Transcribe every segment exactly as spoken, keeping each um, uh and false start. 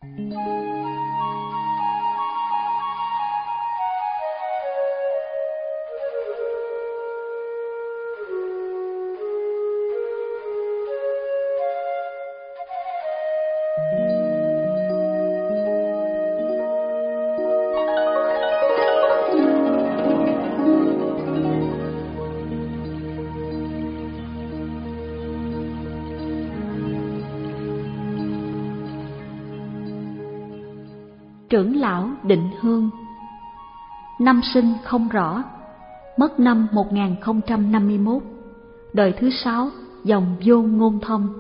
Trưởng lão Định Hương. Năm sinh không rõ, mất năm một nghìn không trăm năm mươi mốt, đời thứ sáu, dòng Vô Ngôn Thông.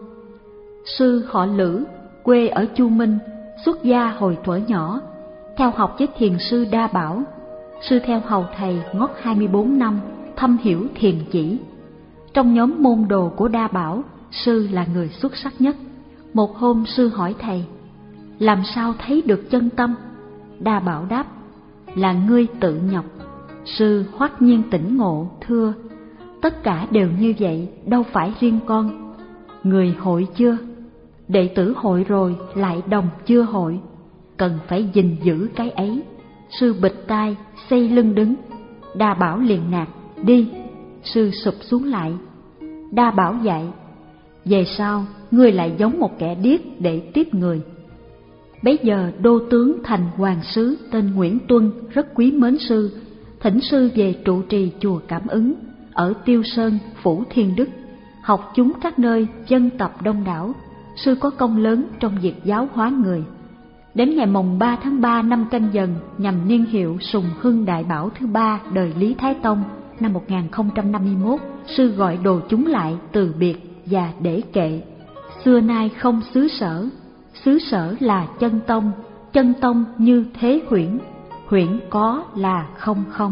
Sư họ Lữ, quê ở Chu Minh, xuất gia hồi thuở nhỏ, theo học với thiền sư Đa Bảo. Sư theo hầu thầy ngót hai mươi bốn năm, thâm hiểu thiền chỉ. Trong nhóm môn đồ của Đa Bảo, sư là người xuất sắc nhất. Một hôm sư hỏi thầy: làm sao thấy được chân tâm? Đa Bảo đáp: là ngươi tự nhọc. Sư hoắc nhiên tỉnh ngộ, thưa: tất cả đều như vậy, đâu phải riêng con. Người hội chưa? Đệ tử hội rồi, lại đồng chưa hội, cần phải gìn giữ cái ấy. Sư bịch tai, xây lưng đứng. Đa Bảo liền nạt: đi. Sư sụp xuống lại. Đa Bảo dạy: về sau ngươi lại giống một kẻ điếc để tiếp người. Bấy giờ đô tướng thành hoàng sứ tên Nguyễn Tuân rất quý mến sư, thỉnh sư về trụ trì chùa Cảm Ứng ở Tiêu Sơn, Phủ Thiên Đức, học chúng các nơi, dân tập đông đảo. Sư có công lớn trong việc giáo hóa người. Đến ngày mồng ba tháng ba năm Canh Dần, nhằm niên hiệu Sùng Hưng Đại Bảo thứ ba đời Lý Thái Tông năm một nghìn không trăm năm mươi mốt, sư gọi đồ chúng lại từ biệt và để kệ: xưa nay không xứ sở, xứ sở là chân tông, chân tông như thế huyễn, huyễn có là không không.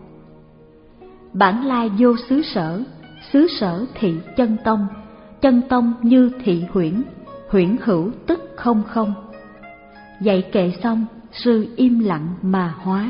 Bản lai vô xứ sở, xứ sở thị chân tông, chân tông như thị huyễn, huyễn hữu tức không không. Dạy kệ xong, sư im lặng mà hóa.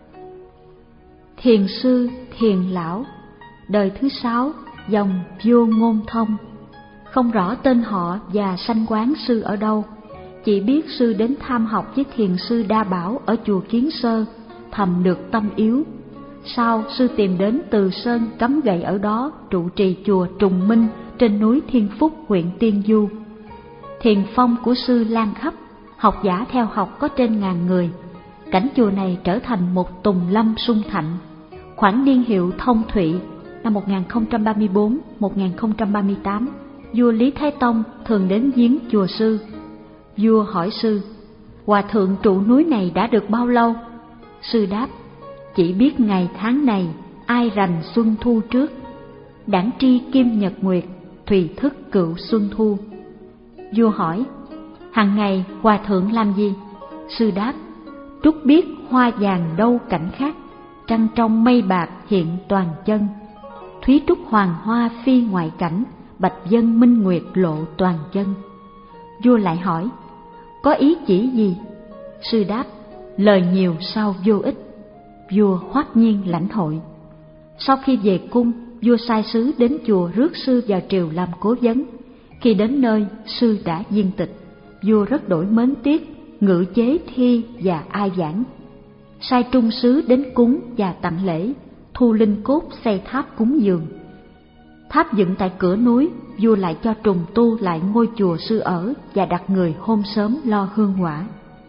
Thiền sư Thiền Lão, đời thứ sáu, dòng Vô Ngôn Thông. Không rõ tên họ và sanh quán sư ở đâu, chỉ biết sư đến tham học với thiền sư Đa Bảo ở chùa Kiến Sơ, thầm được tâm yếu. Sau sư tìm đến Từ Sơn cắm gậy ở đó trụ trì chùa Trùng Minh trên núi Thiên Phúc, huyện Tiên Du. Thiền phong của sư lan khắp, học giả theo học có trên ngàn người. Cảnh chùa này trở thành một tùng lâm sung thạnh. Khoảng niên hiệu Thông Thụy năm một nghìn không trăm ba mươi bốn đến một nghìn không trăm ba mươi tám, vua Lý Thái Tông thường đến viếng chùa sư. Vua hỏi sư: hòa thượng trụ núi này đã được bao lâu? Sư đáp: chỉ biết ngày tháng này, ai rành xuân thu trước. Đản tri kim nhật nguyệt, thùy thức cựu xuân thu. Vua hỏi: hàng ngày hòa thượng làm gì? Sư đáp: trúc biết hoa vàng đâu cảnh khác, trăng trong mây bạc hiện toàn chân. Thúy trúc hoàng hoa phi ngoại cảnh, bạch dân minh nguyệt lộ toàn chân. Vua lại hỏi: có ý chỉ gì? Sư đáp: lời nhiều sao vô ích. Vua hoắc nhiên lãnh hội. Sau khi về cung, vua sai sứ đến chùa rước sư vào triều làm cố vấn. Khi đến nơi, sư đã viên tịch. Vua rất đổi mến tiếc, ngự chế thi và ai giảng. Sai trung sứ đến cúng và tặng lễ, thu linh cốt xây tháp cúng dường. Tháp dựng tại cửa núi, vua lại cho trùng tu lại ngôi chùa sư ở và đặt người hôm sớm lo hương hỏa.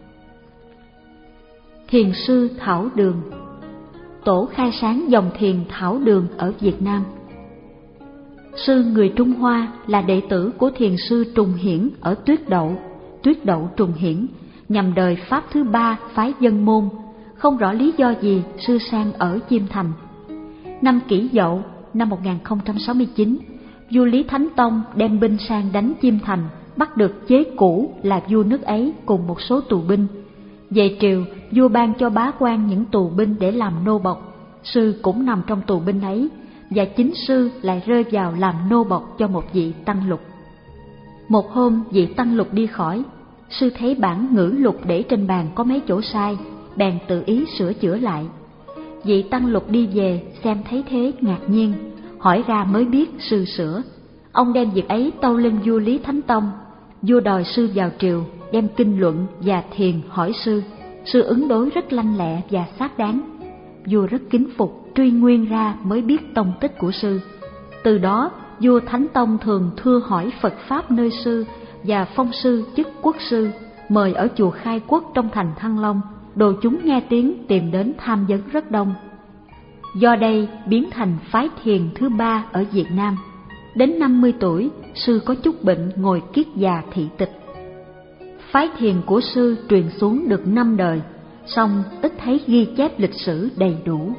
Thiền sư Thảo Đường. Tổ khai sáng dòng thiền Thảo Đường ở Việt Nam. Sư người Trung Hoa là đệ tử của thiền sư Trùng Hiển ở Tuyết Đậu, Tuyết Đậu Trùng Hiển, nhằm đời Pháp thứ ba phái Dân Môn. Không rõ lý do gì sư sang ở Chiêm Thành. Năm Kỷ Dậu năm một nghìn không trăm sáu mươi chín, vua Lý Thánh Tông đem binh sang đánh Chiêm Thành, bắt được chế cũ là vua nước ấy cùng một số tù binh. Về triều, vua ban cho bá quan những tù binh để làm nô bộc. Sư cũng nằm trong tù binh ấy, và chính sư lại rơi vào làm nô bộc cho một vị tăng lục. Một hôm vị tăng lục đi khỏi, sư thấy bản ngữ lục để trên bàn có mấy chỗ sai, bèn tự ý sửa chữa lại. Vị tăng lục đi về xem thấy thế ngạc nhiên, hỏi ra mới biết sư sửa. Ông đem việc ấy tâu lên vua Lý Thánh Tông. Vua đòi sư vào triều, đem kinh luận và thiền hỏi sư. Sư ứng đối rất lanh lẹ và xác đáng. Vua rất kính phục, truy nguyên ra mới biết tông tích của sư. Từ đó, vua Thánh Tông thường thưa hỏi Phật Pháp nơi sư và phong sư chức quốc sư, mời ở chùa Khai Quốc trong thành Thăng Long. Đồ chúng nghe tiếng tìm đến tham vấn rất đông. Do đây biến thành phái thiền thứ ba ở Việt Nam. Đến năm mươi tuổi, sư có chút bệnh ngồi kiết già thị tịch. Phái thiền của sư truyền xuống được năm đời, song ít thấy ghi chép lịch sử đầy đủ.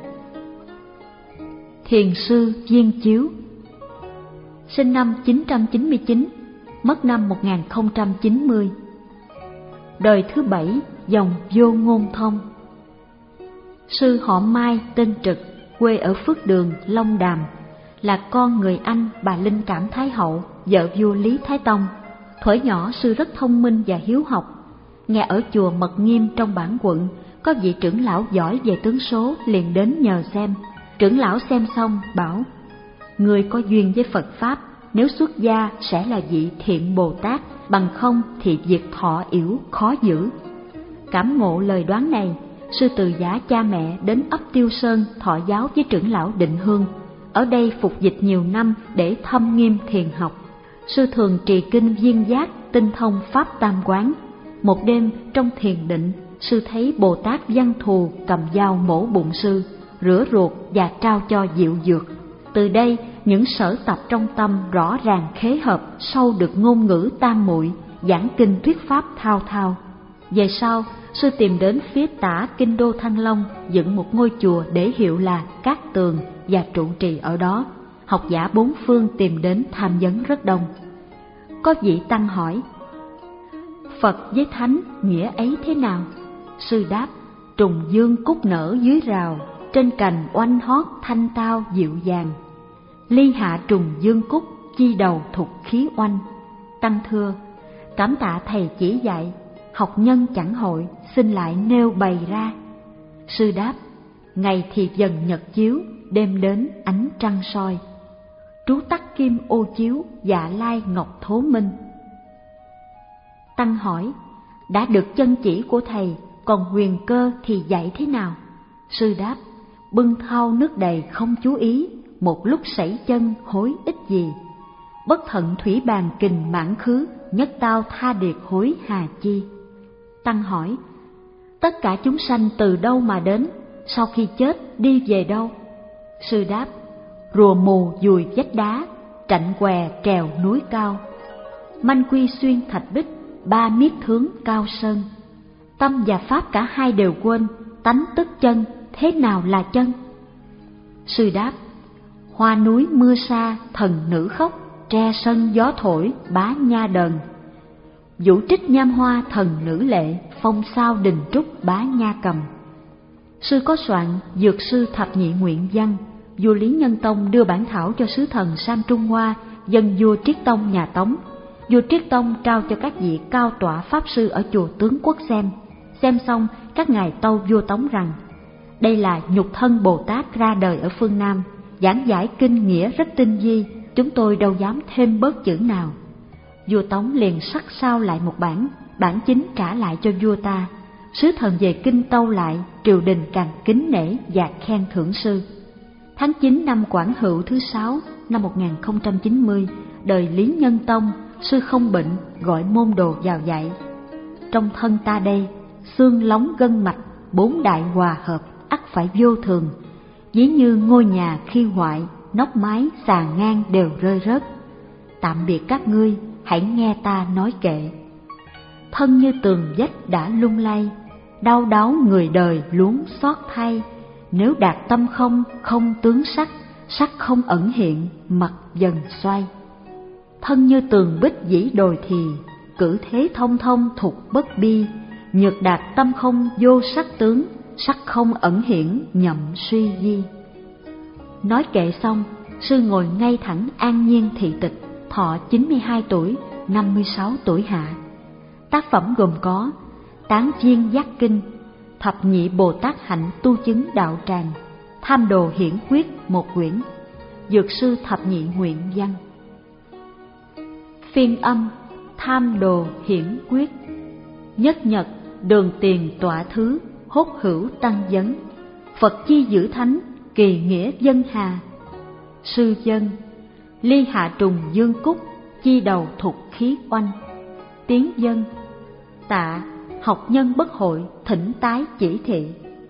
Thiền sư Viên Chiếu sinh năm chín trăm chín mươi chín, mất năm một nghìn không trăm chín mươi. Đời thứ bảy dòng Vô Ngôn Thông. Sư họ Mai tên Trực, quê ở Phước Đường, Long Đàm, là con người Anh bà Linh Cảm Thái Hậu, vợ vua Lý Thái Tông. Thuở nhỏ sư rất thông minh và hiếu học. Nghe ở chùa Mật Nghiêm trong Bản Quận có vị trưởng lão giỏi về tướng số, liền đến nhờ xem. Trưởng lão xem xong bảo: người có duyên với Phật Pháp, nếu xuất gia sẽ là vị thiện Bồ Tát, bằng không thì việc thọ yểu khó giữ. Cảm ngộ lời đoán này, sư từ giả cha mẹ đến ấp Tiêu Sơn thọ giáo với trưởng lão Định Hương. Ở đây phục dịch nhiều năm để thâm nghiêm thiền học. Sư thường trì kinh Viên Giác, tinh thông Pháp Tam Quán. Một đêm trong thiền định, sư thấy Bồ Tát Văn Thù cầm dao mổ bụng sư, rửa ruột và trao cho diệu dược. Từ đây, những sở tập trong tâm rõ ràng khế hợp, sâu được ngôn ngữ tam muội, giảng kinh thuyết pháp thao thao. Về sau, sư tìm đến phía tả kinh đô Thăng Long, dựng một ngôi chùa để hiệu là Cát Tường và trụ trì ở đó. Học giả bốn phương tìm đến tham vấn rất đông. Có vị tăng hỏi: Phật với Thánh nghĩa ấy thế nào? Sư đáp: trùng dương cúc nở dưới rào, trên cành oanh hót thanh tao dịu dàng. Ly hạ trùng dương cúc, chi đầu thục khí oanh. Tăng thưa: cảm tạ thầy chỉ dạy, học nhân chẳng hội, xin lại nêu bày ra. Sư đáp: ngày thì dần nhật chiếu, đêm đến ánh trăng soi. Trú tắc kim ô chiếu, dạ lai ngọc thố minh. Tăng hỏi: đã được chân chỉ của thầy, còn huyền cơ thì dạy thế nào? Sư đáp: bưng thau nước đầy không chú ý, một lúc sảy chân hối ích gì. Bất thận thủy bàn kình mãn khứ, nhất tao tha điệt hối hà chi. Tăng hỏi: tất cả chúng sanh từ đâu mà đến, sau khi chết đi về đâu? Sư đáp: rùa mù dùi vách đá, trạnh què trèo núi cao. Manh quy xuyên thạch bích, ba miết thướng cao sơn. Tâm và pháp cả hai đều quên, tánh tức chân, thế nào là chân? Sư đáp: hoa núi mưa xa, thần nữ khóc, tre sân gió thổi, bá nha đờn. Vũ trích nham hoa, thần nữ lệ, phong sao đình trúc, bá nha cầm. Sư có soạn Dược Sư Thập Nhị Nguyện Văn. Vua Lý Nhân Tông đưa bản thảo cho sứ thần sang Trung Hoa, dâng vua Triết Tông nhà Tống. Vua Triết Tông trao cho các vị cao tọa pháp sư ở chùa Tướng Quốc xem. Xem xong, các ngài tâu vua Tống rằng: đây là nhục thân Bồ Tát ra đời ở phương Nam, giảng giải kinh nghĩa rất tinh vi, chúng tôi đâu dám thêm bớt chữ nào. Vua Tống liền sắc sao lại một bản, bản chính trả lại cho vua ta. Sứ thần về kinh tâu lại, triều đình càng kính nể và khen thưởng sư. Tháng chín năm Quảng Hữu thứ sáu năm một nghìn không trăm chín mươi, đời Lý Nhân Tông, sư không bệnh, gọi môn đồ vào dạy. Trong thân ta đây, xương lóng gân mạch, bốn đại hòa hợp, ắt phải vô thường. Ví như ngôi nhà khi hoại, nóc mái, sàn ngang đều rơi rớt. Tạm biệt các ngươi, hãy nghe ta nói kệ. Thân như tường vách đã lung lay, đau đáu người đời luống xót thay. Nếu đạt tâm không, không tướng sắc, sắc không ẩn hiện, mặt dần xoay. Thân như tường bích dĩ đồi thì, cử thế thông thông thục bất bi. Nhược đạt tâm không vô sắc tướng, sắc không ẩn hiển nhậm suy di. Nói kệ xong, sư ngồi ngay thẳng an nhiên thị tịch, thọ chín mươi hai tuổi, năm mươi sáu tuổi hạ. Tác phẩm gồm có Tán Viên Giác Kinh, Thập Nhị Bồ Tát Hạnh Tu Chứng Đạo Tràng, Tham Đồ Hiển Quyết một quyển, Dược Sư Thập Nhị Nguyện Văn. Phiên âm Tham Đồ Hiển Quyết. Nhất nhật đường tiền tọa thứ, hốt hữu tăng vấn. Phật chi giữ thánh, kỳ nghĩa dân hà. Sư dân, ly hạ trùng dương cúc, chi đầu thục khí oanh. Tiếng dân, tạ, học nhân bất hội, thỉnh tái chỉ thị.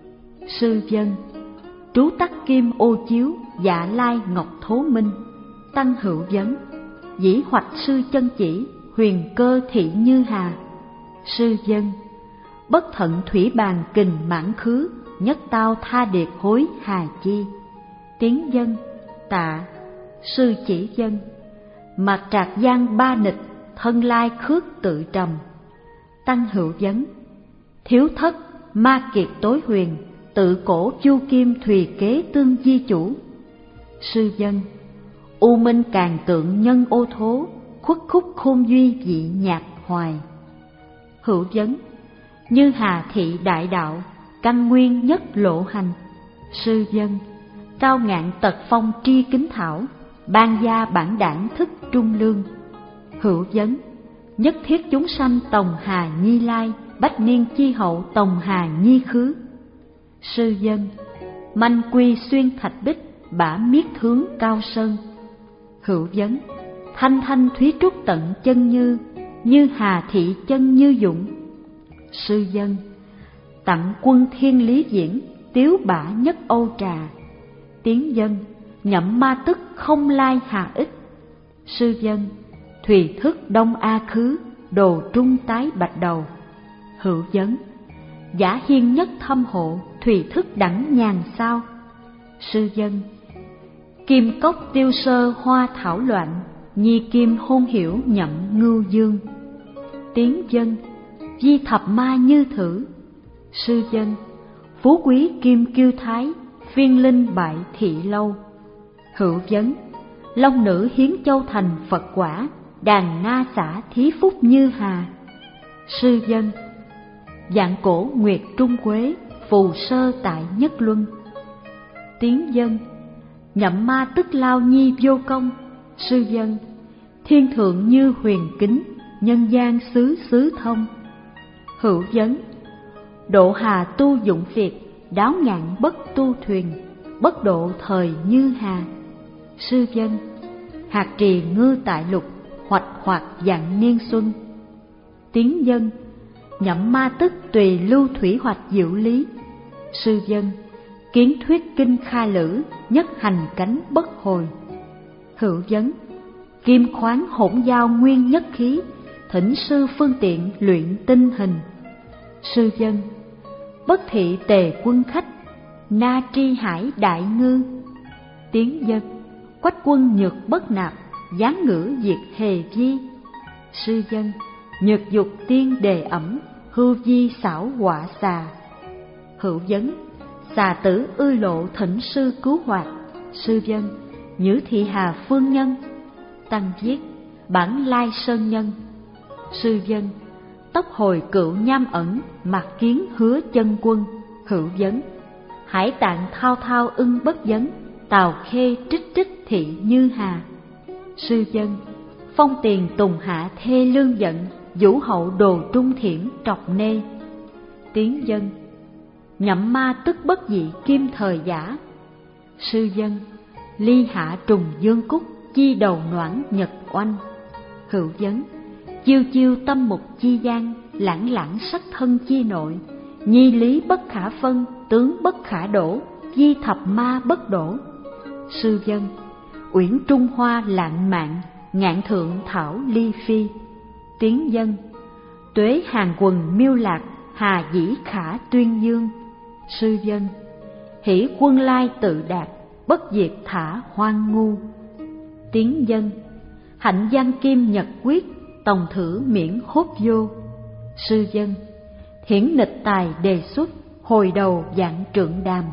Sư dân, trú tắc kim ô chiếu, dạ lai ngọc thố minh. Tăng hữu vấn, dĩ hoạch sư chân chỉ, huyền cơ thị như hà. Sư dân, bất thận thủy bàn kình mãn khứ, nhất tao tha điệt hối hà chi. Tiếng dân, tạ. Sư chỉ dân, mặt trạc giang ba nịch, thân lai khước tự trầm. Tăng hữu vấn, thiếu thất ma kiệt tối huyền, tự cổ chu kim thùy kế tương di chủ. Sư dân, u minh càng tượng nhân ô thố, khuất khúc khôn duy dị nhạc hoài. Hữu vấn, như hà thị đại đạo, căn nguyên nhất lộ hành. Sư dân, cao ngạn tật phong tri kính thảo, ban gia bản đảng thức trung lương. Hữu vấn, nhất thiết chúng sanh tòng hà nhi lai, bách niên chi hậu tòng hà nhi khứ. Sư dân, manh quy xuyên thạch bích, bả miết thướng cao sơn. Hữu vấn, thanh thanh thúy trúc tận chân như, như hà thị chân như dũng. Sư dân, tặng quân thiên lý diễn, tiếu bả nhất âu trà. Tiếng dân, nhậm ma tức không lai hà ích. Sư dân, thùy thức đông a khứ, đồ trung tái bạch đầu. Hữu vấn, giả hiên nhất thâm hộ, thùy thức đẳng nhàn sao. Sư dân, kim cốc tiêu sơ hoa thảo loạn, nhi kim hôn hiểu nhậm ngưu dương. Tiếng dân, di thập ma như thử. Sư dân, phú quý kim kiêu thái, phiên linh bại thị lâu. Hữu vấn, long nữ hiến châu thành Phật quả, đàn na xã thí phúc như hà. Sư dân, dạng cổ nguyệt trung quế, phù sơ tại nhất luân. Tiếng dân, nhậm ma tức lao nhi vô công. Sư dân, thiên thượng như huyền kính, nhân gian xứ xứ thông. Hữu vấn, độ hà tu dụng việc, đáo ngạn bất tu thuyền, bất độ thời như hà. Sư dân, hạt trì ngư tại lục, hoạch hoạt dạng niên xuân. Tiếng dân, nhậm ma tức tùy lưu thủy hoạch diệu lý. Sư dân, kiến thuyết kinh khai lữ, nhất hành cánh bất hồi. Hữu vấn, kim khoáng hỗn giao nguyên nhất khí, thỉnh sư phương tiện luyện tinh hình. Sư dân, bất thị tề quân khách, na tri hải đại ngư. Tiếng dân, quách quân nhược bất nạp, gián ngữ diệt hề di. Sư dân, nhược dục tiên đề ẩm, hưu di xảo họa xà. Hữu vấn, xà tử ư lộ thỉnh sư cứu hoạt. Sư dân, nhữ thị hà phương nhân. Tăng viết, bản lai sơn nhân. Sư dân, tóc hồi cựu nham ẩn, mặt kiến hứa chân quân. Hữu vấn, hải tạng thao thao ưng bất vấn, tào khê trích trích thị như hà. Sư dân, phong tiền tùng hạ thê lương giận, vũ hậu đồ trung thiển trọc nê. Tiếng dân, nhậm ma tức bất dị kim thời giả. Sư dân, ly hạ trùng dương cúc, chi đầu noãn nhật oanh. Hữu vấn, chiêu chiêu tâm mục chi gian, lãng lãng sắc thân chi nội, nhi lý bất khả phân, tướng bất khả đổ, di thập ma bất đổ. Sư dân, uyển trung hoa lạng mạn, ngạn thượng thảo ly phi. Tiếng dân, tuế hàng quần miêu lạc, hà dĩ khả tuyên dương. Sư dân, hỷ quân lai tự đạt, bất diệt thả hoang ngu. Tiếng dân, hạnh giang kim nhật quyết, tòng thử miễn hốt vô. Sư dân, hiển nịch tài đề xuất, hồi đầu dạng trượng đàm.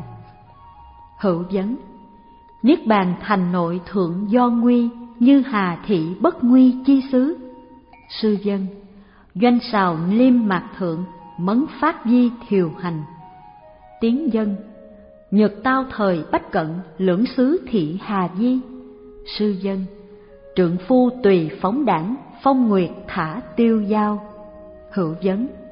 Hữu vấn, niết bàn thành nội thượng do nguy, như hà thị bất nguy chi xứ. Sư dân, doanh sào liêm mạc thượng, mấn phát di thiều hành. Tiếng dân, nhược tao thời bách cận, lưỡng xứ thị hà di. Sư dân, trượng phu tùy phóng đảng, phong nguyệt thả tiêu giao. Hữu vấn,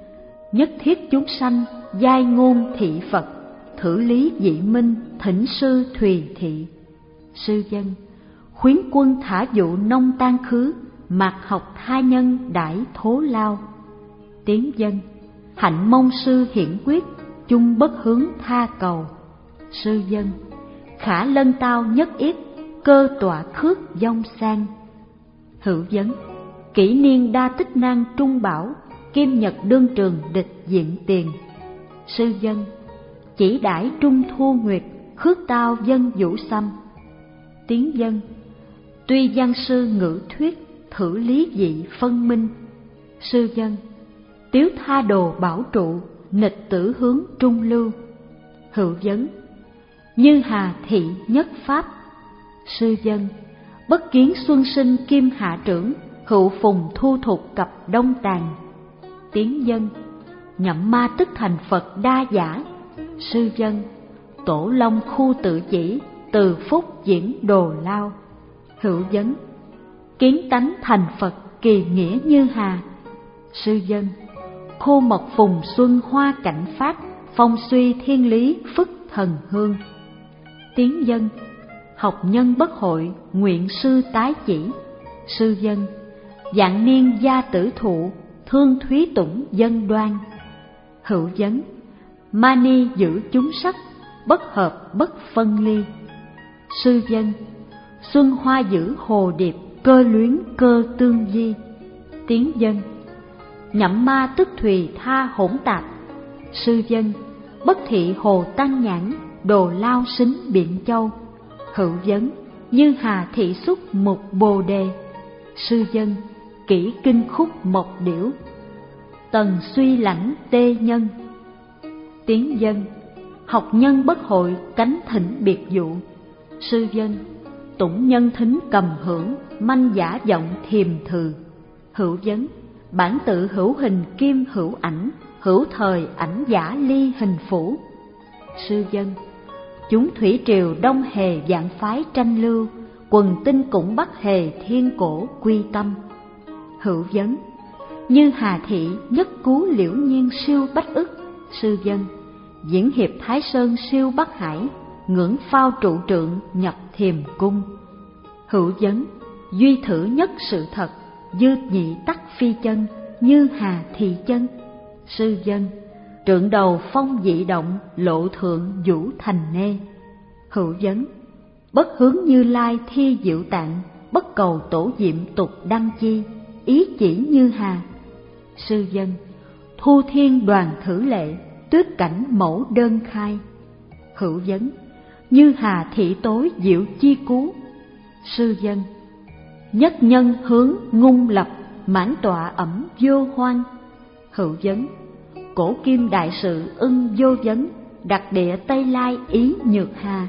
nhất thiết chúng sanh giai ngôn thị Phật, thử lý dị minh thỉnh sư Thùy thị. Sư dân, khuyến quân thả dụ nông tan khứ, mạc học tha nhân đãi thố lao. Tiếng dân, hạnh mong sư hiển quyết, chung bất hướng tha cầu. Sư dân, khả lân tao nhất yết, cơ tọa khước dông sang. Hữu vấn, kỷ niên đa tích năng trung bảo, kim nhật đương trường địch diện tiền. Sư dân, chỉ đãi trung thu nguyệt, khước tao dân vũ xăm. Tiếng dân, tuy văn sư ngữ thuyết, thử lý dị phân minh. Sư dân, tiếu tha đồ bảo trụ, nịch tử hướng trung lưu. Hữu vấn, như hà thị nhất pháp. Sư dân, bất kiến xuân sinh kim hạ trưởng, hữu phùng thu thục cặp đông tàn. Tiếng dân, nhậm ma tức thành Phật đa giả. Sư dân, tổ long khu tự chỉ, từ phúc diễn đồ lao. Hữu vấn, kiến tánh thành Phật kỳ nghĩa như hà. Sư dân, khô mộc phùng xuân hoa cảnh phát, phong suy thiên lý phức thần hương. Tiếng dân, học nhân bất hội, nguyện sư tái chỉ. Sư dân, dạng niên gia tử thụ, thương thúy tủng dân đoan. Hữu vấn, mani giữ chúng sắc, bất hợp bất phân ly. Sư dân, xuân hoa giữ hồ điệp, cơ luyến cơ tương di. Tiếng dân, nhậm ma tức thùy tha hỗn tạp. Sư dân, bất thị hồ tăng nhãn, đồ lao xính biện châu. Hữu vấn, như hà thị xúc mục bồ đề. Sư dân, kỹ kinh khúc mộc điểu, tần suy lãnh tê nhân. Tiếng dân, học nhân bất hội, cánh thỉnh biệt dụ. Sư dân, tủng nhân thính cầm hưởng, manh giả giọng thiềm thừ. Hữu vấn, bản tự hữu hình kim hữu ảnh, hữu thời ảnh giả ly hình phủ. Sư dân, chúng thủy triều đông hề dạng phái tranh lưu, quần tinh cũng bắc hề thiên cổ quy tâm. Hữu vấn, như hà thị nhất cứu liễu nhiên siêu bách ức. Sư dân, diễn hiệp Thái Sơn siêu Bắc Hải, ngưỡng phao trụ trượng nhập thiềm cung. Hữu vấn, duy thử nhất sự thật, dư nhị tắc phi chân, như hà thị chân. Sư dân, trượng đầu phong dị động, lộ thượng vũ thành nê. Hữu vấn, bất hướng Như Lai thi diệu tạng, bất cầu tổ diệm tục đăng chi, ý chỉ như hà. Sư dân, thu thiên đoàn thử lệ, tuyết cảnh mẫu đơn khai. Hữu vấn, như hà thị tối diệu chi cú. Sư dân, nhất nhân hướng ngung lập, mãn tọa ẩm vô hoan. Hữu vấn, cổ kim đại sự ưng vô vấn, đặc địa Tây Lai ý nhược hà.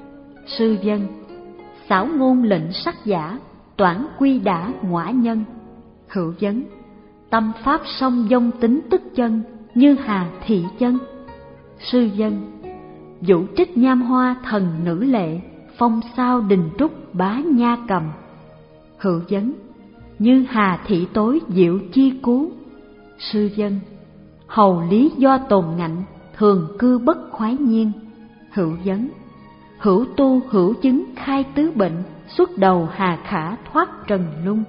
Sư dân, xảo ngôn lệnh sắc giả, toản quy đã ngõa nhân. Hữu vấn, tâm pháp song dông tính tức chân, như hà thị chân. Sư dân, vũ trích nham hoa thần nữ lệ, phong sao đình trúc bá nha cầm. Hữu vấn, như hà thị tối diệu chi cú. Sư dân, hầu lý do tồn ngạnh, thường cư bất khoái nhiên. Hữu vấn, hữu tu hữu chứng khai tứ bệnh, xuất đầu hà khả thoát trần lung.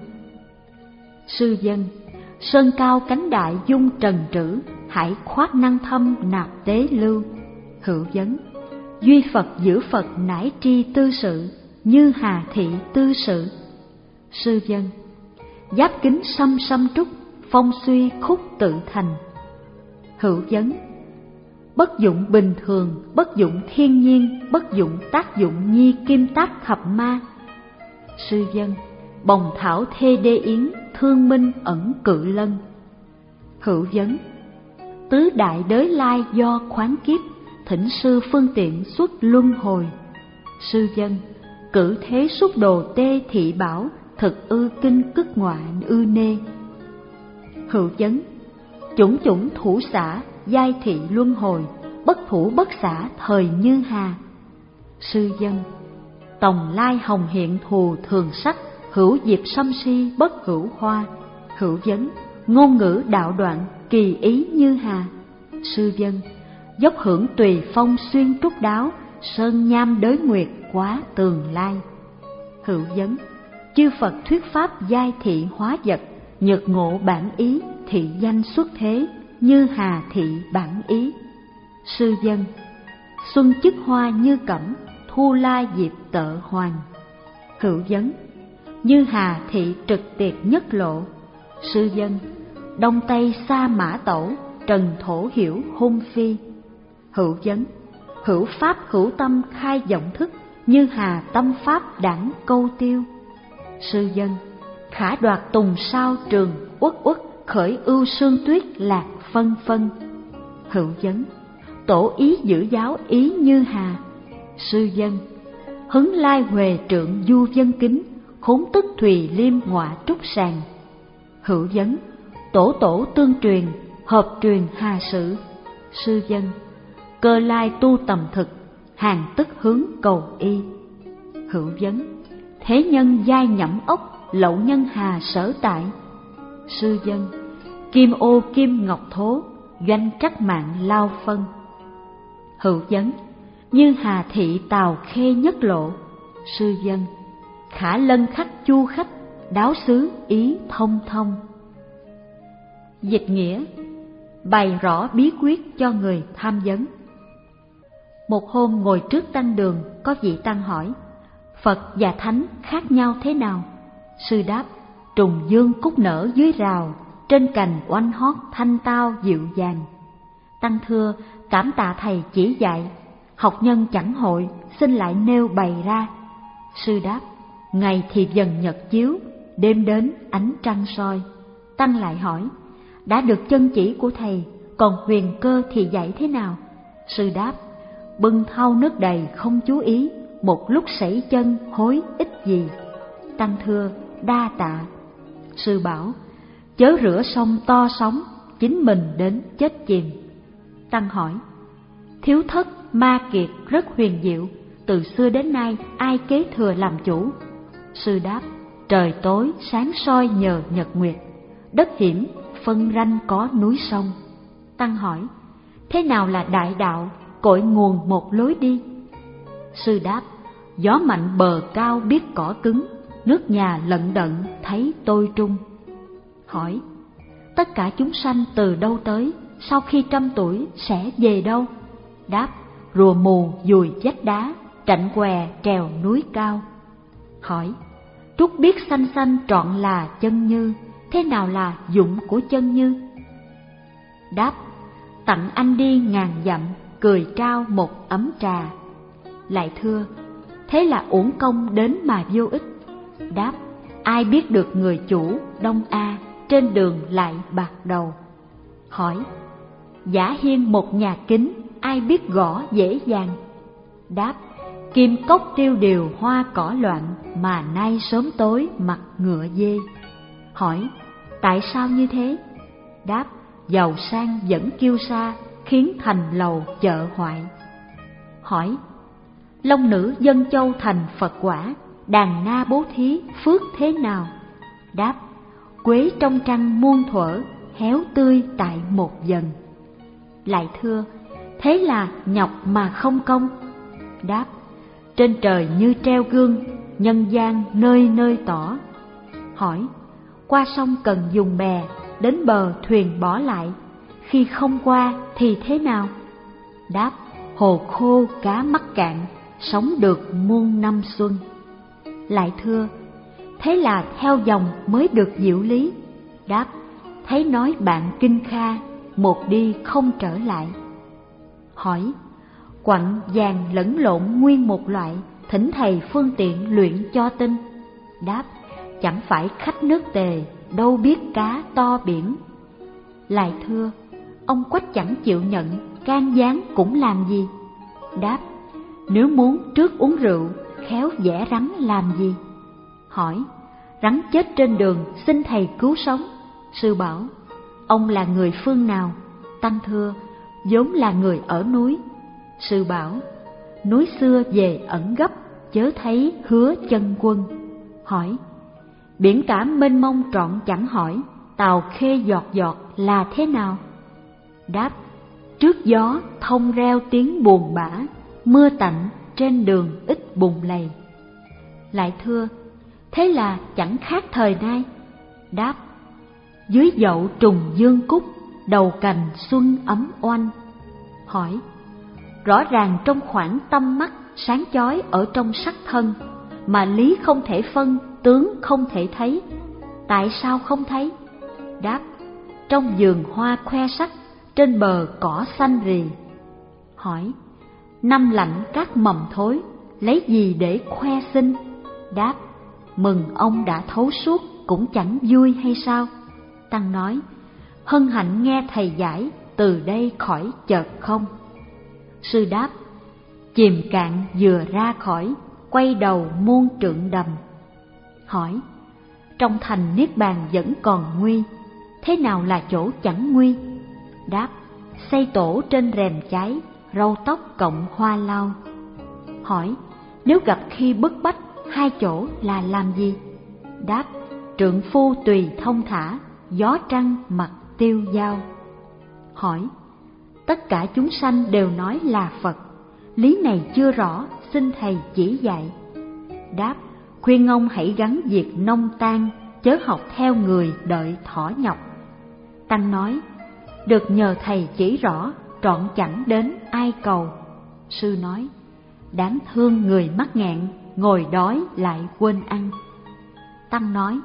Sư dân, sơn cao cánh đại dung trần trữ, hải khoát năng thâm nạp tế lưu. Hữu vấn, duy Phật giữ Phật nải tri tư sự, như hà thị tư sự. Sư dân, giáp kính xăm xăm trúc, phong suy khúc tự thành. Hữu vấn, bất dụng bình thường, bất dụng thiên nhiên, bất dụng tác dụng nhi kim tác thập ma. Sư dân, bồng thảo thê đê yến, thương minh ẩn cự lân. Hữu vấn, tứ đại đới lai do khoáng kiếp, thỉnh sư phương tiện xuất luân hồi. Sư dân, cử thế xuất đồ tê thị bảo, thực ư kinh cức ngoại ư nê. Hữu vấn, chủng chủng thủ xã, giai thị luân hồi, bất thủ bất xả thời như hà. Sư dân, tòng lai hồng hiện thù thường sắc, hữu diệp sâm si bất hữu hoa. Hữu vấn, ngôn ngữ đạo đoạn, kỳ ý như hà. Sư dân: dốc hưởng tùy phong xuyên trúc đáo, sơn nham đới nguyệt quá tường lai. Hữu vấn: chư Phật thuyết pháp giai thị hóa vật, nhật ngộ bản ý, thị danh xuất thế, như hà thị bản ý. Sư dân: xuân chức hoa như cẩm, thu la diệp tợ hoàng. Hữu vấn: như hà thị trực tiệt nhất lộ. Sư dân: đông tây sa mã tẩu, trần thổ hiểu hôn phi. Hữu vấn: hữu pháp hữu tâm khai vọng thức, như hà tâm pháp đẳng câu tiêu. Sư dân: khả đoạt tùng sao trường uất uất, khởi ưu sương tuyết lạc phân phân. Hữu vấn: tổ ý giữ giáo ý như hà. Sư dân: hứng lai huề trượng du dân kính, khốn tức thùy liêm ngọa trúc sàng. Hữu vấn: tổ tổ tương truyền, hợp truyền hà sự. Sư dân: cơ lai tu tầm thực, hàng tức hướng cầu y. Hữu vấn: thế nhân giai nhẫm ốc, lậu nhân hà sở tại. Sư dân: kim ô kim ngọc thố, doanh trắc mạng lao phân. Hữu vấn: như hà thị tào khê nhất lộ. Sư dân: khả lân khắc chu khách, đáo xứ ý thông thông. Dịch nghĩa: bày rõ bí quyết cho người tham vấn. Một hôm ngồi trước tăng đường, có vị tăng hỏi: Phật và Thánh khác nhau thế nào? Sư đáp: trùng dương cúc nở dưới rào, trên cành oanh hót thanh tao dịu dàng. Tăng thưa: cảm tạ thầy chỉ dạy, học nhân chẳng hội, xin lại nêu bày ra. Sư đáp: ngày thì dần nhật chiếu, đêm đến ánh trăng soi. Tăng lại hỏi: đã được chân chỉ của thầy, còn huyền cơ thì dạy thế nào? Sư đáp: bưng thau nước đầy không chú ý, một lúc sẩy chân hối ích gì. Tăng thưa: đa tạ. Sư bảo: chớ rửa sông to sóng, chính mình đến chết chìm. Tăng hỏi: thiếu thất ma kiệt rất huyền diệu, từ xưa đến nay ai kế thừa làm chủ? Sư đáp: trời tối sáng soi nhờ nhật nguyệt, đất hiểm phân ranh có núi sông. Tăng hỏi: thế nào là đại đạo, cội nguồn một lối đi? Sư đáp: gió mạnh bờ cao biết cỏ cứng, nước nhà lận đận thấy tôi trung. Hỏi: tất cả chúng sanh từ đâu tới, sau khi trăm tuổi sẽ về đâu? Đáp: rùa mù dùi vách đá, trạnh què trèo núi cao. Hỏi: trúc biết xanh xanh trọn là chân như, thế nào là dụng của chân như? Đáp: tặng anh đi ngàn dặm, cười trao một ấm trà. Lại thưa: thế là uổng công đến mà vô ích. Đáp: ai biết được người chủ Đông A, trên đường lại bạc đầu. Hỏi: giả hiên một nhà kính, ai biết gõ dễ dàng? Đáp: kim cốc tiêu điều hoa cỏ loạn, mà nay sớm tối mặt ngựa dê. Hỏi: tại sao như thế? Đáp: giàu sang vẫn kiêu sa, khiến thành lầu chợ hoại. Hỏi: long nữ dân châu thành Phật quả, đàn na bố thí phước thế nào? Đáp: quế trong trăng muôn thuở, héo tươi tại một dần. Lại thưa: thế là nhọc mà không công. Đáp: trên trời như treo gương, nhân gian nơi nơi tỏ. Hỏi: qua sông cần dùng bè, đến bờ thuyền bỏ lại, khi không qua thì thế nào? Đáp: hồ khô cá mắc cạn, sống được muôn năm xuân. Lại thưa: thế là theo dòng mới được diệu lý. Đáp: thấy nói bạn kinh kha, một đi không trở lại. Hỏi: quặng vàng lẫn lộn nguyên một loại, thỉnh thầy phương tiện luyện cho tinh. Đáp: chẳng phải khách nước Tề, đâu biết cá to biển. Lại thưa: ông Quách chẳng chịu nhận, can gián cũng làm gì? Đáp: nếu muốn trước uống rượu, khéo vẽ rắn làm gì? Hỏi: rắn chết trên đường, xin thầy cứu sống. Sư bảo: ông là người phương nào? Tăng thưa: vốn là người ở núi. Sư bảo: núi xưa về ẩn gấp, chớ thấy hứa chân quân. Hỏi: biển cả mênh mông trọn chẳng hỏi, tàu khê giọt giọt là thế nào? Đáp: trước gió thông reo tiếng buồn bã, mưa tạnh trên đường ít bùn lầy. Lại thưa: thế là chẳng khác thời nay. Đáp: dưới dậu trùng dương cúc, đầu cành xuân ấm oanh. Hỏi: rõ ràng trong khoảng tâm mắt sáng chói ở trong sắc thân, mà lý không thể phân, tướng không thể thấy, tại sao không thấy? Đáp: trong vườn hoa khoe sắc, trên bờ cỏ xanh rì. Hỏi: năm lạnh các mầm thối, lấy gì để khoe xinh? Đáp: mừng ông đã thấu suốt, cũng chẳng vui hay sao? Tăng nói: hân hạnh nghe thầy giải, từ đây khỏi chợt không. Sư đáp: chìm cạn vừa ra khỏi, quay đầu muôn trượng đầm. Hỏi: trong thành niết bàn vẫn còn nguy, thế nào là chỗ chẳng nguy? Đáp: xây tổ trên rèm cháy, râu tóc cộng hoa lau. Hỏi: nếu gặp khi bức bách, hai chỗ là làm gì? Đáp: trượng phu tùy thông thả, gió trăng mặt tiêu dao. Hỏi: tất cả chúng sanh đều nói là Phật, lý này chưa rõ, xin thầy chỉ dạy. Đáp: khuyên ông hãy gắn việc nông tan, chớ học theo người đợi thỏ nhọc. Tăng nói: được nhờ thầy chỉ rõ, trọn chẳng đến ai cầu. Sư nói: đáng thương người mắc nghẹn, ngồi đói lại quên ăn. Tăng nói: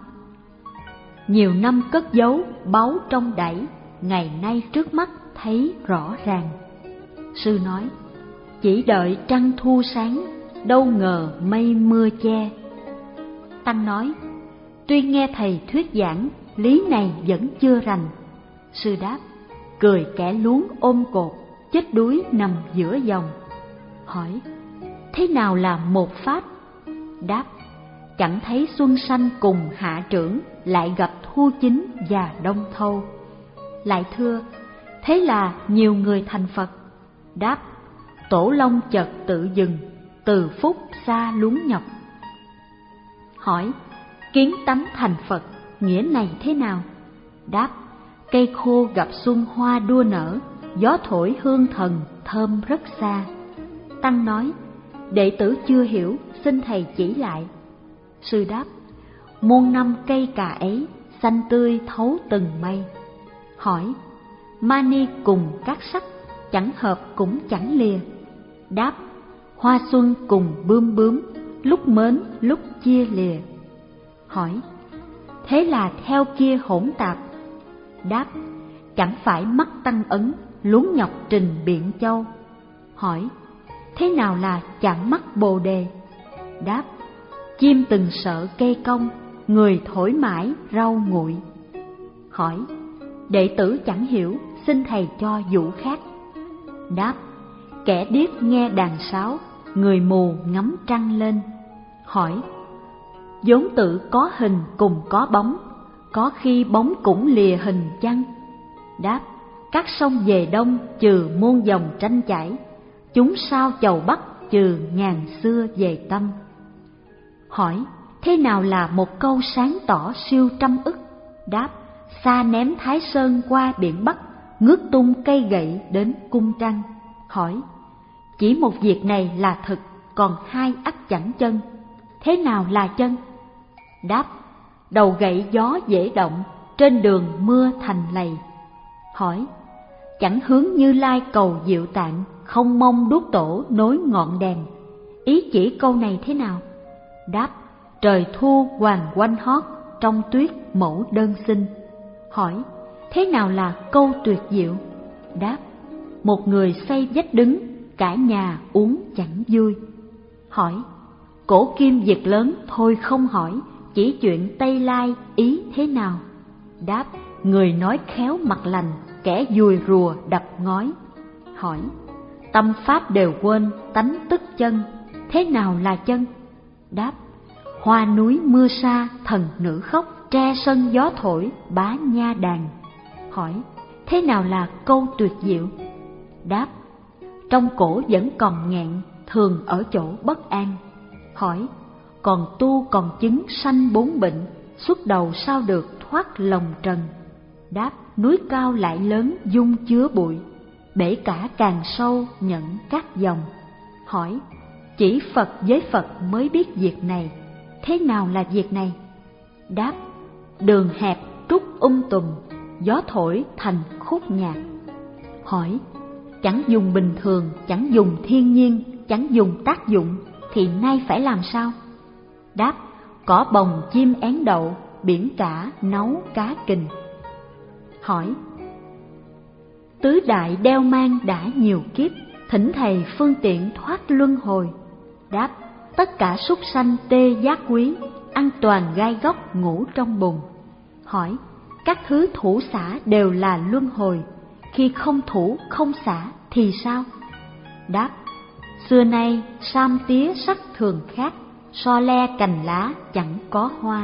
nhiều năm cất giấu, báu trong đẩy, ngày nay trước mắt thấy rõ ràng. Sư nói: chỉ đợi trăng thu sáng, đâu ngờ mây mưa che. Tăng nói: tuy nghe thầy thuyết giảng, lý này vẫn chưa rành. Sư đáp: cười kẻ luống ôm cột, chết đuối nằm giữa dòng. Hỏi: thế nào là một pháp? Đáp: chẳng thấy xuân xanh cùng hạ trưởng, lại gặp thu chính và đông thâu. Lại thưa: thế là nhiều người thành Phật. Đáp: tổ long chợt tự dừng, từ phút xa luống nhọc. Hỏi: kiến tánh thành Phật, nghĩa này thế nào? Đáp: cây khô gặp xuân hoa đua nở, gió thổi hương thần thơm rất xa. Tăng nói: đệ tử chưa hiểu, xin thầy chỉ lại. Sư đáp: muôn năm cây cà ấy, xanh tươi thấu từng mây. Hỏi: mani cùng các sắc, chẳng hợp cũng chẳng lìa. Đáp: hoa xuân cùng bướm bướm, lúc mến lúc chia lìa. Hỏi: thế là theo kia hỗn tạp. Đáp: chẳng phải mắc tăng ấn, luống nhọc trình biện châu. Hỏi: thế nào là chẳng mắc bồ đề? Đáp: chim từng sợ cây cong, người thổi mãi rau nguội. Hỏi: đệ tử chẳng hiểu, xin thầy cho dụ khác. Đáp: kẻ điếc nghe đàn sáo, người mù ngắm trăng lên. Hỏi: vốn tự có hình cùng có bóng, có khi bóng cũng lìa hình chăng? Đáp: các sông về đông trừ muôn dòng tranh chảy, chúng sao chầu bắc trừ ngàn xưa về tâm. Hỏi: thế nào là một câu sáng tỏ siêu trăm ức? Đáp: xa ném Thái Sơn qua biển Bắc, ngước tung cây gậy đến cung trăng. Hỏi: chỉ một việc này là thực, còn hai ắt chẳng chân, thế nào là chân? Đáp: đầu gậy gió dễ động, trên đường mưa thành lầy. Hỏi: chẳng hướng Như Lai cầu Diệu Tạng, không mong đuốc tổ nối ngọn đèn, ý chỉ câu này thế nào? Đáp: trời thu hoàng quanh hót, trong tuyết mẫu đơn xin. Hỏi: thế nào là câu tuyệt diệu? Đáp: một người xây vách đứng, cả nhà uống chẳng vui. Hỏi: cổ kim việc lớn thôi không hỏi, chỉ chuyện Tây Lai ý thế nào? Đáp: người nói khéo mặt lành, kẻ dùi rùa đập ngói. Hỏi: tâm pháp đều quên, tánh tức chân, thế nào là chân? Đáp: hoa núi mưa sa, thần nữ khóc, tre sân gió thổi, bá nha đàn. Hỏi: thế nào là câu tuyệt diệu? Đáp: trong cổ vẫn còn nghẹn, thường ở chỗ bất an. Hỏi: còn tu còn chứng sanh bốn bệnh, xuất đầu sao được thoát lòng trần? Đáp: núi cao lại lớn dung chứa bụi, bể cả càng sâu nhận các dòng. Hỏi: chỉ Phật với Phật mới biết việc này, thế nào là việc này? Đáp: đường hẹp trúc um tùm, gió thổi thành khúc nhạc. Hỏi: chẳng dùng bình thường, chẳng dùng thiên nhiên, chẳng dùng tác dụng, thì nay phải làm sao? Đáp: cỏ bồng chim én đậu, biển cả nấu cá kình. Hỏi: tứ đại đeo mang đã nhiều kiếp, thỉnh thầy phương tiện thoát luân hồi. Đáp: tất cả súc sanh tê giác quý, ăn toàn gai góc ngủ trong bùn. Hỏi: các thứ thủ xả đều là luân hồi, khi không thủ không xả thì sao? Đáp: xưa nay sam tía sắc thường khác, so le cành lá chẳng có hoa.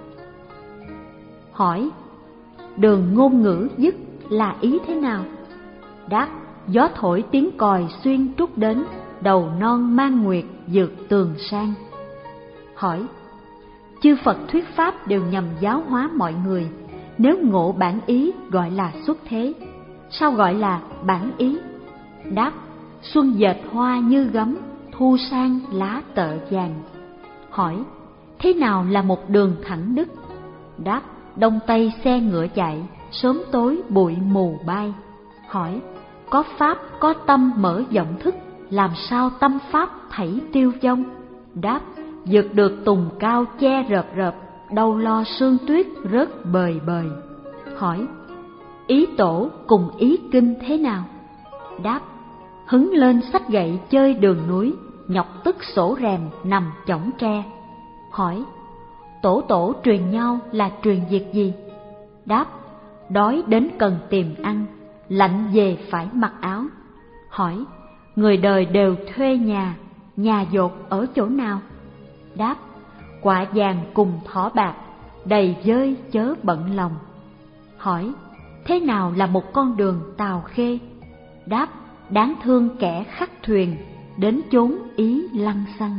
Hỏi: đường ngôn ngữ dứt là ý thế nào? Đáp: gió thổi tiếng còi xuyên trúc đến, đầu non mang nguyệt dược tường sang. Hỏi: chư Phật thuyết pháp đều nhằm giáo hóa mọi người, nếu ngộ bản ý gọi là xuất thế, sao gọi là bản ý? Đáp: xuân dệt hoa như gấm, thu sang lá tợ vàng. Hỏi: thế nào là một đường thẳng đứt? Đáp: đông tây xe ngựa chạy, sớm tối bụi mù bay. Hỏi: có pháp có tâm mở vọng thức, làm sao tâm pháp thảy tiêu vong? Đáp: vượt được tùng cao che rợp rợp, đâu lo sương tuyết rớt bời bời. Hỏi: ý tổ cùng ý kinh thế nào? Đáp: hứng lên xách gậy chơi đường núi, nhọc tức sổ rèm nằm chõng tre. Hỏi: tổ tổ truyền nhau là truyền việc gì? Đáp: đói đến cần tìm ăn, lạnh về phải mặc áo. Hỏi: người đời đều thuê nhà, nhà dột ở chỗ nào? Đáp: quạ vàng cùng thỏ bạc, đầy vơi chớ bận lòng. Hỏi: thế nào là một con đường tàu khê? Đáp: đáng thương kẻ khắc thuyền, đến chốn ý lăng xăng.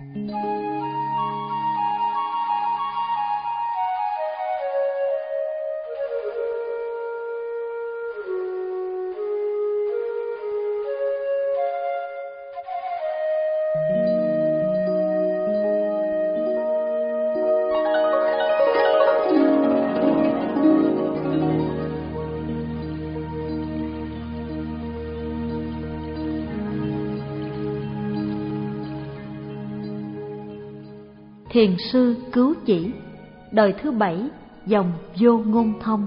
Thiền sư Cứu Chỉ, đời thứ bảy, dòng Vô Ngôn Thông.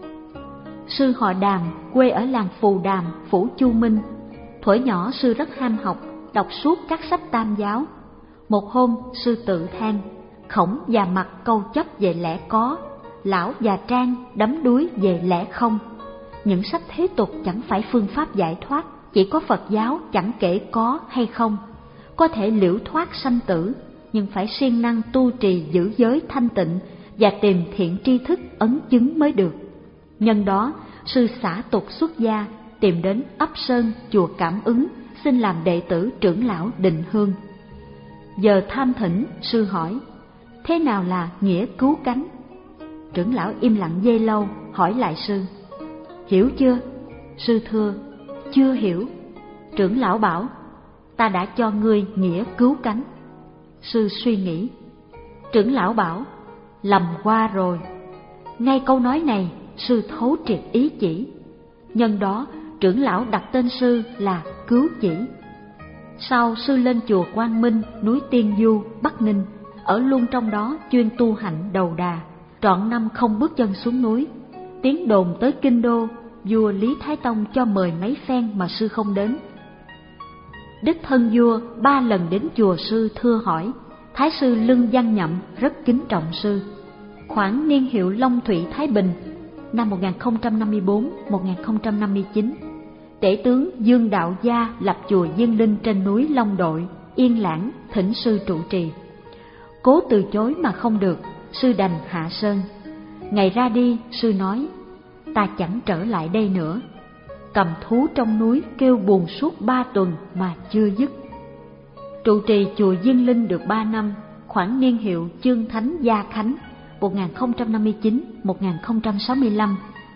Sư họ Đàm, quê ở làng Phù Đàm, phủ Chu Minh. Thuở nhỏ sư rất ham học, đọc suốt các sách tam giáo. Một hôm sư tự than: Khổng và Mặc câu chấp về lẽ có, Lão và Trang đắm đuối về lẽ không. Những sách thế tục chẳng phải phương pháp giải thoát, chỉ có Phật giáo chẳng kể có hay không. Có thể liễu thoát sanh tử, nhưng phải siêng năng tu trì giữ giới thanh tịnh và tìm thiện tri thức ấn chứng mới được. Nhân đó, sư xả tục xuất gia, tìm đến ấp Sơn, chùa Cảm Ứng, xin làm đệ tử trưởng lão Định Hương. Giờ tham thỉnh, sư hỏi: thế nào là nghĩa cứu cánh? Trưởng lão im lặng giây lâu, hỏi lại sư: hiểu chưa? Sư thưa: chưa hiểu. Trưởng lão bảo: ta đã cho ngươi nghĩa cứu cánh. Sư suy nghĩ. Trưởng lão bảo: lầm qua rồi. Ngay câu nói này, sư thấu triệt ý chỉ. Nhân đó, trưởng lão đặt tên sư là Cứu Chỉ. Sau sư lên chùa Quang Minh, núi Tiên Du, Bắc Ninh, ở luôn trong đó chuyên tu hạnh đầu đà, trọn năm không bước chân xuống núi. Tiếng đồn tới kinh đô, vua Lý Thái Tông cho mời mấy phen mà sư không đến. Đích thân vua ba lần đến chùa sư thưa hỏi, thái sư lưng văn nhậm rất kính trọng sư. Khoảng niên hiệu Long Thụy Thái Bình, năm một nghìn không trăm năm mươi tư đến một nghìn không trăm năm mươi chín, tể tướng Dương Đạo Gia lập chùa Diên Linh trên núi Long Đội, Yên Lãng, thỉnh sư trụ trì. Cố từ chối mà không được, sư đành hạ sơn. Ngày ra đi, sư nói: ta chẳng trở lại đây nữa. Cầm thú trong núi kêu buồn suốt ba tuần mà chưa dứt. Trụ trì chùa Diên Linh được ba năm, khoảng niên hiệu Chương Thánh Gia Khánh, một nghìn không trăm năm mươi chín đến một nghìn không trăm sáu mươi lăm,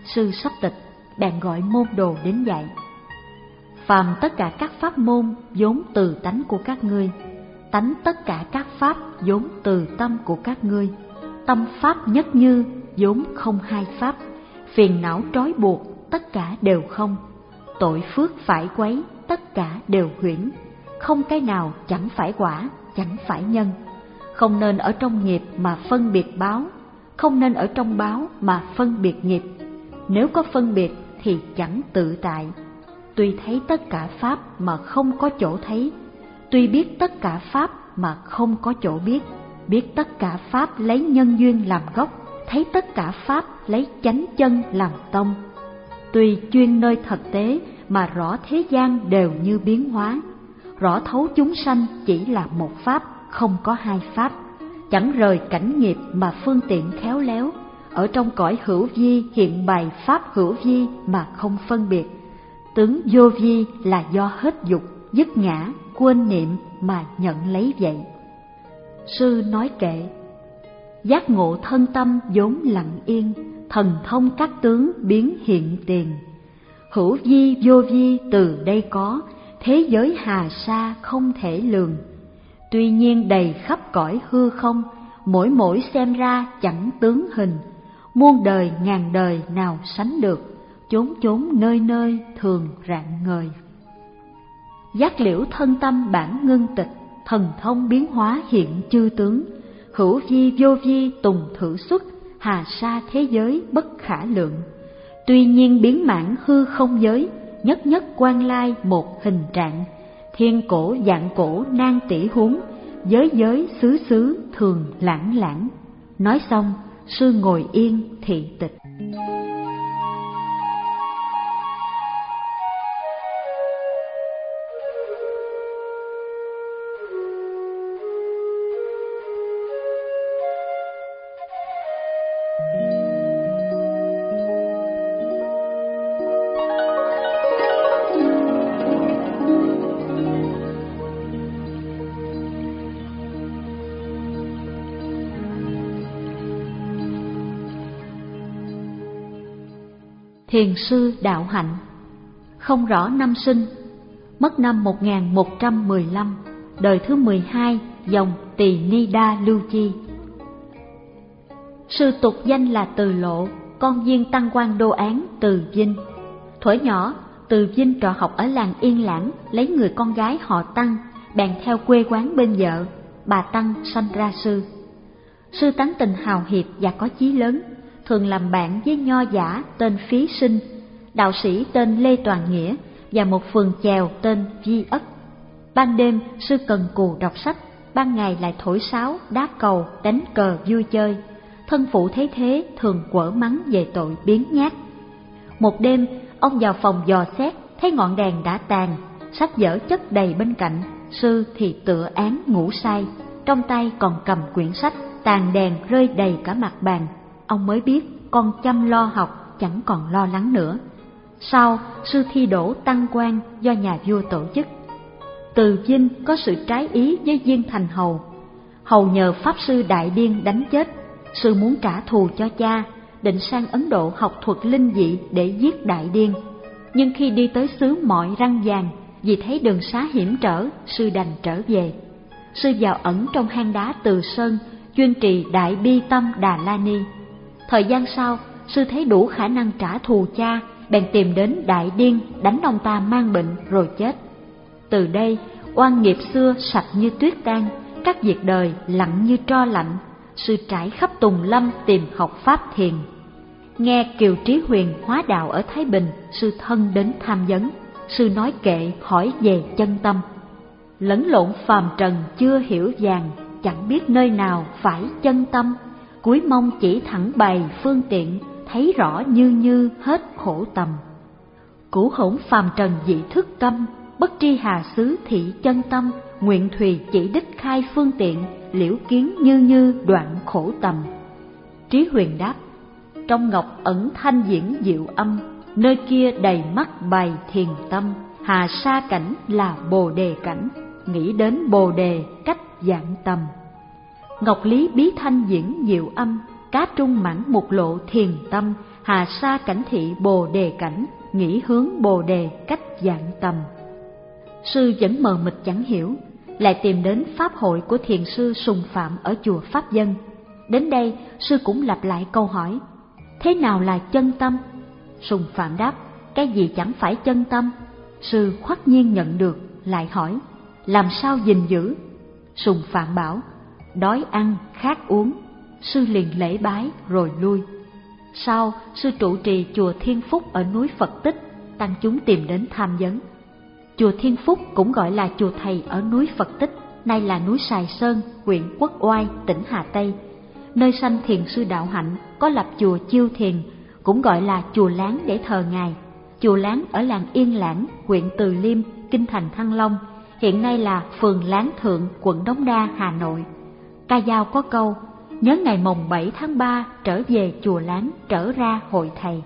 sư sắp tịch, bèn gọi môn đồ đến dạy. Phàm tất cả các pháp môn vốn từ tánh của các ngươi, tánh tất cả các pháp vốn từ tâm của các ngươi, tâm pháp nhất như vốn không hai pháp, phiền não trói buộc tất cả đều không, tội phước phải quấy tất cả đều huyễn, không cái nào chẳng phải quả, chẳng phải nhân. Không nên ở trong nghiệp mà phân biệt báo, không nên ở trong báo mà phân biệt nghiệp. Nếu có phân biệt thì chẳng tự tại. Tuy thấy tất cả pháp mà không có chỗ thấy, tuy biết tất cả pháp mà không có chỗ biết, biết tất cả pháp lấy nhân duyên làm gốc, thấy tất cả pháp lấy chánh chân làm tông. Tuy chuyên nơi thực tế mà rõ thế gian đều như biến hóa, rõ thấu chúng sanh chỉ là một pháp, không có hai pháp. Chẳng rời cảnh nghiệp mà phương tiện khéo léo, ở trong cõi hữu vi hiện bày pháp hữu vi mà không phân biệt. Tướng vô vi là do hết dục, dứt ngã, quên niệm mà nhận lấy vậy. Sư nói kệ: giác ngộ thân tâm vốn lặng yên, thần thông các tướng biến hiện tiền. Hữu vi vô vi từ đây có, thế giới hà sa không thể lường. Tuy nhiên đầy khắp cõi hư không, mỗi mỗi xem ra chẳng tướng hình. Muôn đời ngàn đời nào sánh được, chốn chốn nơi nơi thường rạng ngời. Giác liễu thân tâm bản ngưng tịch, thần thông biến hóa hiện chư tướng. Hữu vi vô vi tùng thử xuất, hà sa thế giới bất khả lượng. Tuy nhiên biến mãn hư không giới, nhất nhất quan lai một hình trạng. Thiên cổ dạng cổ nan tỷ huống, giới giới xứ xứ thường lãng lãng. Nói xong, sư ngồi yên thị tịch. Thiền sư đạo hạnh. Không rõ năm sinh, mất năm một nghìn một trăm mười lăm, đời thứ mười hai, dòng Tỳ Ni Đa Lưu Chi. Sư tục danh là Từ Lộ, con viên tăng quan đô án Từ Vinh. Thuở nhỏ, Từ Vinh trọ học ở làng Yên Lãng, lấy người con gái họ Tăng, bèn theo quê quán bên vợ. Bà Tăng sanh ra sư. Sư tánh tình hào hiệp và có chí lớn, thường làm bạn với nho giả tên Phí Sinh, đạo sĩ tên Lê Toàn Nghĩa và một phường chèo tên Vi Ất. Ban đêm sư cần cù đọc sách, ban ngày lại thổi sáo, đá cầu, đánh cờ vui chơi. Thân phụ thấy thế thường quở mắng về tội biếng nhác. Một đêm ông vào phòng dò xét, thấy ngọn đèn đã tàn, sách vở chất đầy bên cạnh, sư thì tựa án ngủ say, trong tay còn cầm quyển sách, tàn đèn rơi đầy cả mặt bàn. Ông mới biết con chăm lo học, chẳng còn lo lắng nữa. Sau, sư thi đỗ tăng quan do nhà vua tổ chức. Từ Vinh có sự trái ý với Viên Thành Hầu. Hầu nhờ pháp sư Đại Điên đánh chết. Sư muốn trả thù cho cha, định sang Ấn Độ học thuật linh dị để giết Đại Điên. Nhưng khi đi tới xứ Mọi Răng Vàng, vì thấy đường xá hiểm trở, sư đành trở về. Sư vào ẩn trong hang đá Từ Sơn, chuyên trì Đại Bi Tâm Đà La Ni. Thời gian sau, sư thấy đủ khả năng trả thù cha, bèn tìm đến Đại Điên đánh ông ta mang bệnh rồi chết. Từ đây, oan nghiệp xưa sạch như tuyết tan, các việc đời lặng như tro lạnh. Sư trải khắp Tùng Lâm tìm học pháp thiền. Nghe Kiều Trí Huyền hóa đạo ở Thái Bình, sư thân đến tham vấn. Sư nói kệ hỏi về chân tâm. Lẫn lộn phàm trần chưa hiểu vàng, chẳng biết nơi nào phải chân tâm. Cuối mong chỉ thẳng bày phương tiện, thấy rõ như như hết khổ tầm. Cũ hỗn phàm trần dị thức câm, bất tri hà xứ thị chân tâm. Nguyện thùy chỉ đích khai phương tiện, liễu kiến như như đoạn khổ tầm. Trí Huyền đáp: trong ngọc ẩn thanh diễn diệu âm, nơi kia đầy mắt bày thiền tâm. Hà sa cảnh là bồ đề cảnh, nghĩ đến bồ đề cách dạng tầm. Ngọc lý bí thanh diễn diệu âm, cá trung mãn một lộ thiền tâm. hà sa cảnh thị bồ đề cảnh, nghĩ hướng bồ đề cách dạng tầm. Sư vẫn mờ mịt chẳng hiểu, lại tìm đến pháp hội của thiền sư Sùng Phạm ở chùa Pháp Dân. Đến đây, sư cũng lặp lại câu hỏi: thế nào là chân tâm? Sùng Phạm đáp: cái gì chẳng phải chân tâm? Sư khoát nhiên nhận được, lại hỏi: làm sao gìn giữ? Sùng Phạm bảo: đói ăn, khát uống. Sư liền lễ bái rồi lui. Sau, sư trụ trì chùa Thiên Phúc ở núi Phật Tích, tăng chúng tìm đến tham vấn. Chùa Thiên Phúc cũng gọi là chùa Thầy ở núi Phật Tích, nay là núi Sài Sơn, huyện Quốc Oai, tỉnh Hà Tây. Nơi sanh thiền sư Đạo Hạnh có lập chùa Chiêu Thiền, cũng gọi là chùa Láng để thờ ngài. Chùa Láng ở làng Yên Lãng, huyện Từ Liêm, kinh thành Thăng Long, hiện nay là phường Láng Thượng, quận Đống Đa, Hà Nội. Ca dao có câu: nhớ ngày mồng bảy tháng ba trở về chùa Láng, trở ra hội thầy.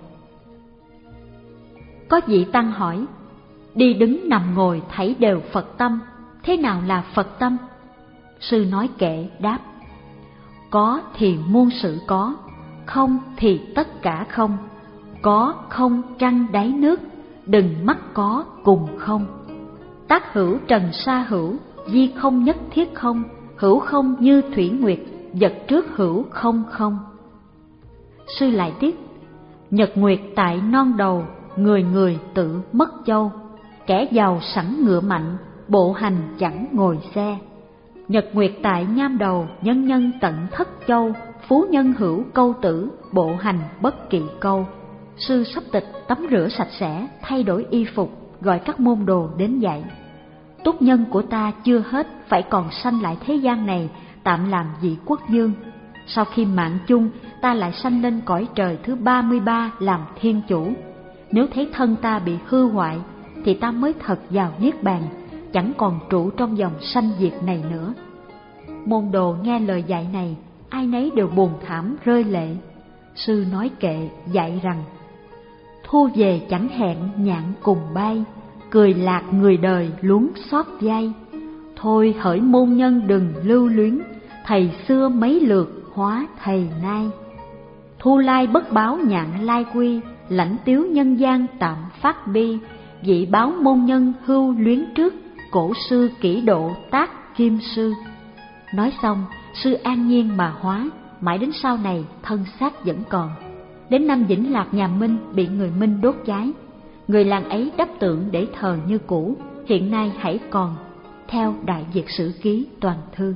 Có vị tăng hỏi: đi đứng nằm ngồi thấy đều Phật tâm, thế nào là Phật tâm? Sư nói kệ đáp: có thì muôn sự có, không thì tất cả không. Có không trăng đáy nước, đừng mắc có cùng không. Tác hữu trần sa hữu, di không nhất thiết không. Hữu không như thủy nguyệt, vật trước hữu không không. Sư lại tiếp: nhật nguyệt tại non đầu, người người tự mất châu. Kẻ giàu sẵn ngựa mạnh, bộ hành chẳng ngồi xe. Nhật nguyệt tại nham đầu, nhân nhân tận thất châu. Phú nhân hữu câu tử, bộ hành bất kỵ câu. Sư sắp tịch tắm rửa sạch sẽ, thay đổi y phục, gọi các môn đồ đến dạy. Túc nhân của ta chưa hết, phải còn sanh lại thế gian này, tạm làm vị quốc dương. Sau khi mạng chung, ta lại sanh lên cõi trời thứ ba mươi ba làm thiên chủ. Nếu thấy thân ta bị hư hoại, thì ta mới thật vào niết bàn, chẳng còn trụ trong dòng sanh diệt này nữa. Môn đồ nghe lời dạy này, ai nấy đều buồn thảm rơi lệ. Sư nói kệ dạy rằng: thu về chẳng hẹn nhạn cùng bay, cười lạc người đời luống xót dây. Thôi hỡi môn nhân đừng lưu luyến, thầy xưa mấy lượt hóa thầy nay. Thu lai bất báo nhạn lai quy, lãnh tiếu nhân gian tạm phát bi. Vị báo môn nhân hưu luyến trước, cổ sư kỹ độ tác kim sư. Nói xong, sư an nhiên mà hóa, mãi đến sau này thân xác vẫn còn. Đến năm Vĩnh Lạc nhà Minh bị người Minh đốt cháy, người làng ấy đắp tượng để thờ như cũ, hiện nay hãy còn, theo Đại Việt Sử Ký toàn thư.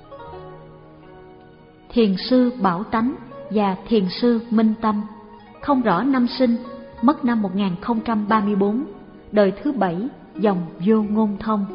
Thiền sư Bảo Tánh và thiền sư Minh Tâm, không rõ năm sinh, mất năm một nghìn không trăm ba mươi tư, đời thứ bảy, dòng Vô Ngôn Thông.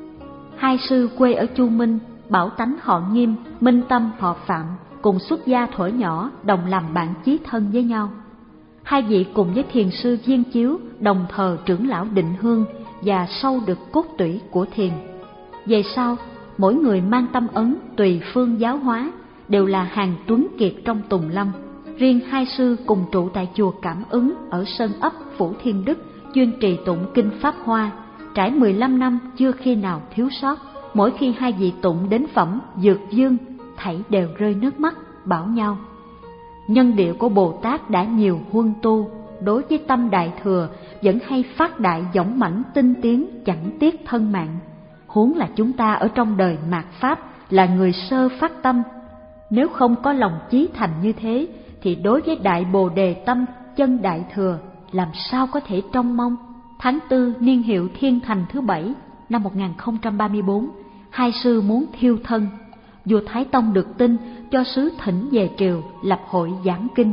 Hai sư quê ở Chu Minh, Bảo Tánh họ Nghiêm, Minh Tâm họ Phạm, cùng xuất gia thuở nhỏ, đồng làm bạn chí thân với nhau. Hai vị cùng với thiền sư Viên Chiếu đồng thờ trưởng lão Định Hương và sâu được cốt tủy của thiền. Về sau, mỗi người mang tâm ấn tùy phương giáo hóa, đều là hàng tuấn kiệt trong Tùng Lâm. Riêng hai sư cùng trụ tại chùa Cảm Ứng ở Sơn Ấp, Phủ Thiên Đức, chuyên trì tụng kinh Pháp Hoa, trải mười lăm năm chưa khi nào thiếu sót. Mỗi khi hai vị tụng đến phẩm Dược Dương, thảy đều rơi nước mắt, bảo nhau: nhân điệu của Bồ Tát đã nhiều huân tu, đối với tâm đại thừa vẫn hay phát đại dõng mãnh tinh tiến, chẳng tiếc thân mạng. Huống là chúng ta ở trong đời mạt pháp là người sơ phát tâm, nếu không có lòng chí thành như thế, thì đối với đại Bồ Đề tâm chân đại thừa làm sao có thể trông mong. Tháng tư niên hiệu Thiên Thành thứ bảy năm một nghìn không trăm ba mươi tư, hai sư muốn thiêu thân. Vua Thái Tông được tin, cho sứ thỉnh về triều lập hội giảng kinh.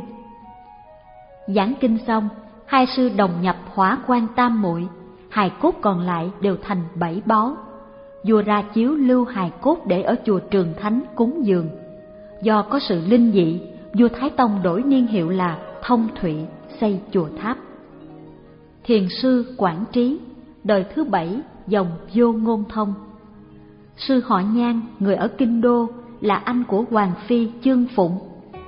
Giảng kinh xong, hai sư đồng nhập Hỏa Quan Tam Muội, hài cốt còn lại đều thành bảy báu. Vua ra chiếu lưu hài cốt để ở chùa Trường Thánh cúng dường. Do có sự linh dị, vua Thái Tông đổi niên hiệu là Thông Thụy, xây chùa tháp. Thiền sư Quảng Trí, đời thứ bảy, dòng Vô Ngôn Thông. Sư họ Nhan, người ở Kinh Đô, là anh của Hoàng phi Chương Phụng.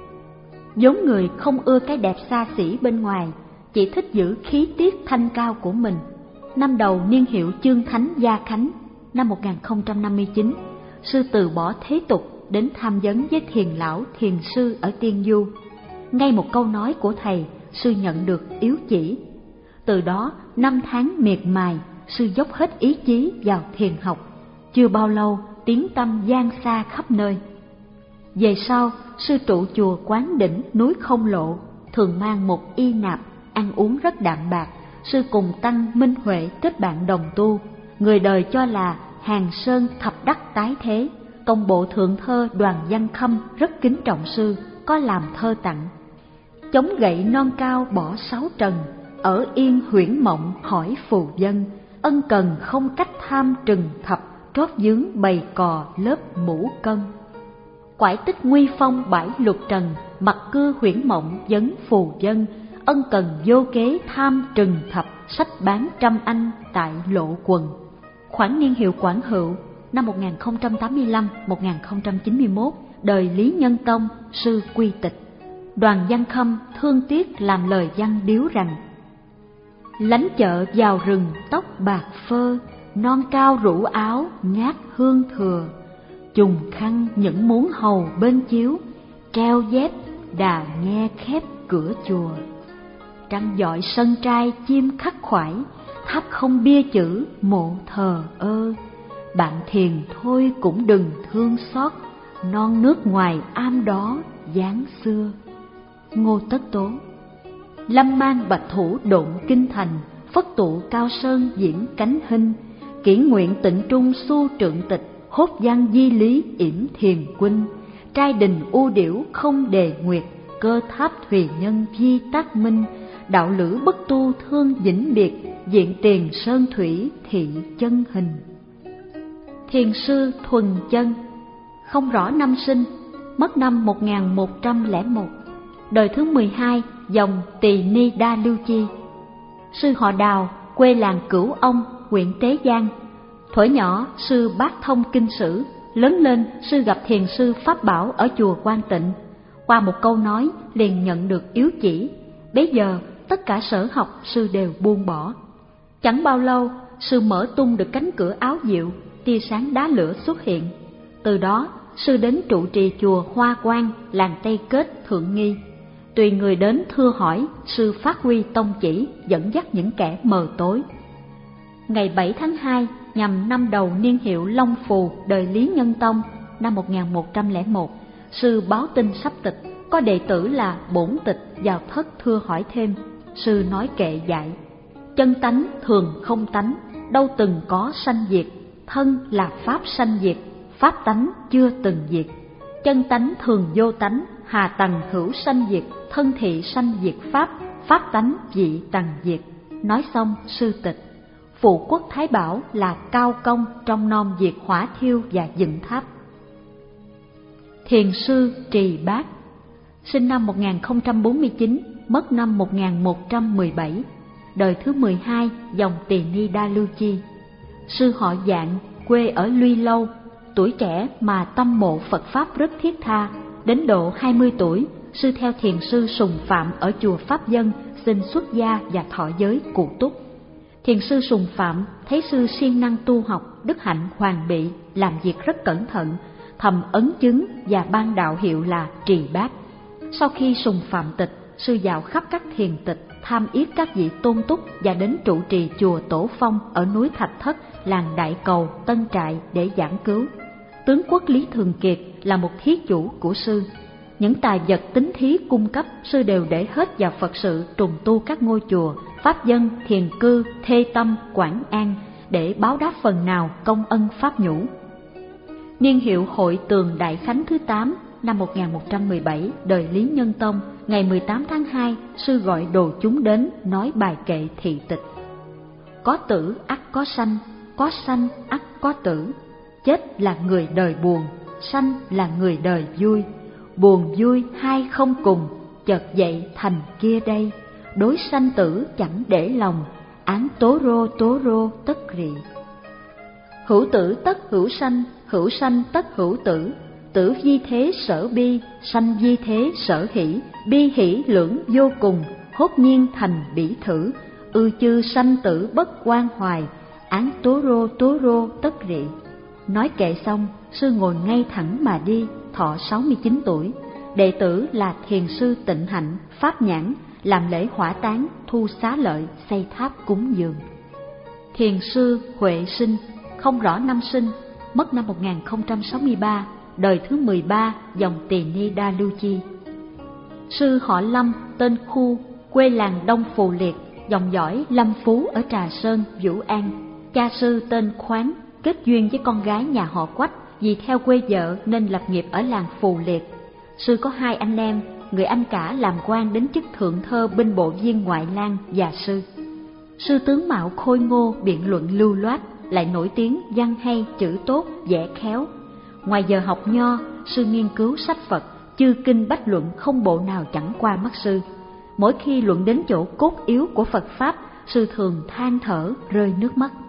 Vốn người không ưa cái đẹp xa xỉ bên ngoài, chỉ thích giữ khí tiết thanh cao của mình. Năm đầu niên hiệu Chương Thánh Gia Khánh, năm một nghìn không trăm năm mươi chín, sư từ bỏ thế tục đến tham vấn với thiền lão thiền sư ở Tiên Du. Ngay một câu nói của thầy sư nhận được yếu chỉ. Từ đó năm tháng miệt mài, sư dốc hết ý chí vào thiền học. Chưa bao lâu tiếng tăm vang xa khắp nơi. Về sau, sư trụ chùa Quán Đỉnh núi Không Lộ, thường mang một y nạp, ăn uống rất đạm bạc. Sư cùng tăng Minh Huệ kết bạn đồng tu, người đời cho là Hàng Sơn thập đắc tái thế. Công bộ thượng thơ Đoàn Văn Khâm rất kính trọng sư, có làm thơ tặng: chống gậy non cao bỏ sáu trần, ở yên huyễn mộng hỏi phù dân. Ân cần không cách tham trừng thập, trót dướng bầy cò lớp mũ cân. Quải tích nguy phong bãi lục trần, mặt cưa huyễn mộng vấn phù dân. Ân cần vô kế tham trừng thập, sách bán trăm anh tại lộ quần. Khoản niên hiệu Quảng Hữu, năm một nghìn không trăm tám mươi lăm đến một nghìn không trăm chín mươi mốt, đời Lý Nhân Tông, sư quy tịch. Đoàn Văn Khâm thương tiếc làm lời văn điếu rằng: lánh chợ vào rừng tóc bạc phơ, non cao rủ áo ngát hương thừa. Trùng khăn những muốn hầu bên chiếu, treo dép đà nghe khép cửa chùa. Trăng dọi sân trai chim khắc khoải, tháp không bia chữ mộ thờ ơ. Bạn thiền thôi cũng đừng thương xót, non nước ngoài am đó dáng xưa. Ngô Tất Tố. Lâm mang bạch thủ độn kinh thành, phất tụ cao sơn diễn cánh hình. Kỷ nguyện tịnh trung su trượng tịch, hốt văn di lý yểm thiền huynh. Trai đình u điểu không đề nguyệt, cơ tháp thùy nhân di tác minh. Đạo lữ bất tu thương vĩnh biệt, diện tiền sơn thủy thị chân hình. Thiền sư Thuần Chân, không rõ năm sinh, mất năm một nghìn một trăm lẻ một, đời thứ mười hai dòng Tỳ Ni Đa Lưu Chi. Sư họ Đào, quê làng Cửu Ông, huyện Tế Giang. Thuở nhỏ sư bát thông kinh sử, lớn lên sư gặp thiền sư Pháp Bảo ở chùa Quan Tịnh. Qua một câu nói liền nhận được yếu chỉ. Bấy giờ tất cả sở học sư đều buông bỏ. Chẳng bao lâu sư mở tung được cánh cửa áo diệu, tia sáng đá lửa xuất hiện. Từ đó sư đến trụ trì chùa Hoa Quang, làng Tây Kết, Thượng Nghi. Tùy người đến thưa hỏi, sư phát huy tông chỉ, dẫn dắt những kẻ mờ tối. Ngày bảy tháng hai nhằm năm đầu niên hiệu Long Phù, đời Lý Nhân Tông, năm một nghìn một trăm lẻ một, sư báo tin sắp tịch, có đệ tử là Bổn Tịch vào thất thưa hỏi thêm. Sư nói kệ dạy: chân tánh thường không tánh, đâu từng có sanh diệt. Thân là pháp sanh diệt, pháp tánh chưa từng diệt. Chân tánh thường vô tánh, hà tầng hữu sanh diệt. Thân thị sanh diệt pháp, pháp tánh dị tầng diệt. Nói xong sư tịch. Phụ quốc Thái Bảo là cao công trong nom diệt hỏa thiêu và dựng tháp. Thiền sư Trì Bát, sinh năm một nghìn không trăm bốn mươi chín, mất năm một nghìn một trăm mười bảy, đời thứ mười hai dòng Tỳ Ni Đa Lưu Chi. Sư họ Dạng, quê ở Luy Lâu. Tuổi trẻ mà tâm mộ Phật Pháp rất thiết tha. Đến độ hai mươi tuổi, sư theo thiền sư Sùng Phạm ở chùa Pháp Dân xin xuất gia và thọ giới cụ túc. Thiền sư Sùng Phạm thấy sư siêng năng tu học, đức hạnh hoàn bị, làm việc rất cẩn thận, thầm ấn chứng và ban đạo hiệu là Trì Bát. Sau khi Sùng Phạm tịch, sư dạo khắp các thiền tịch, tham yết các vị tôn túc và đến trụ trì chùa Tổ Phong ở núi Thạch Thất, làng Đại Cầu, Tân Trại để giảng cứu. Tướng quốc Lý Thường Kiệt là một thí chủ của sư. Những tài vật tín thí cung cấp, sư đều để hết vào Phật sự trùng tu các ngôi chùa, pháp dân, thiền cư, thê tâm, Quảng An để báo đáp phần nào công ân pháp nhũ. Niên hiệu Hội Tường Đại Khánh thứ tám, năm một nghìn một trăm mười bảy, đời Lý Nhân Tông, ngày mười tám tháng hai, sư gọi đồ chúng đến nói bài kệ thị tịch. Có tử ắt có sanh, có sanh ắt có tử. Chết là người đời buồn, sanh là người đời vui. Buồn vui hai không cùng, chợt dậy thành kia đây. Đối sanh tử chẳng để lòng, án tố rô tố rô tất rị. Hữu tử tất hữu sanh, hữu sanh tất hữu tử. Tử di thế sở bi, sanh di thế sở hỷ. Bi hỷ lưỡng vô cùng, hốt nhiên thành bỉ thử. Ư chư sanh tử bất quan hoài, án tố rô tố rô tất rị. Nói kệ xong, sư ngồi ngay thẳng mà đi, thọ sáu mươi chín tuổi. Đệ tử là thiền sư Tịnh Hạnh, Pháp Nhãn, làm lễ hỏa táng, thu xá lợi, xây tháp cúng dường. Thiền sư Huệ Sinh, không rõ năm sinh, mất năm một nghìn không trăm sáu mươi ba, đời thứ mười ba, dòng Tỳ Ni Đa Lưu Chi. Sư họ Lâm, tên Khu, quê làng Đông Phù Liệt, dòng dõi Lâm Phú ở Trà Sơn, Vũ An. Cha sư tên Khoáng, kết duyên với con gái nhà họ Quách, vì theo quê vợ nên lập nghiệp ở làng Phù Liệt. Sư có hai anh em, người anh cả làm quan đến chức thượng thơ binh bộ viên ngoại lang và sư. Sư tướng mạo khôi ngô, biện luận lưu loát, lại nổi tiếng văn hay, chữ tốt, vẽ khéo. Ngoài giờ học nho, sư nghiên cứu sách Phật, chư kinh bách luận không bộ nào chẳng qua mắt sư. Mỗi khi luận đến chỗ cốt yếu của Phật Pháp, sư thường than thở, rơi nước mắt.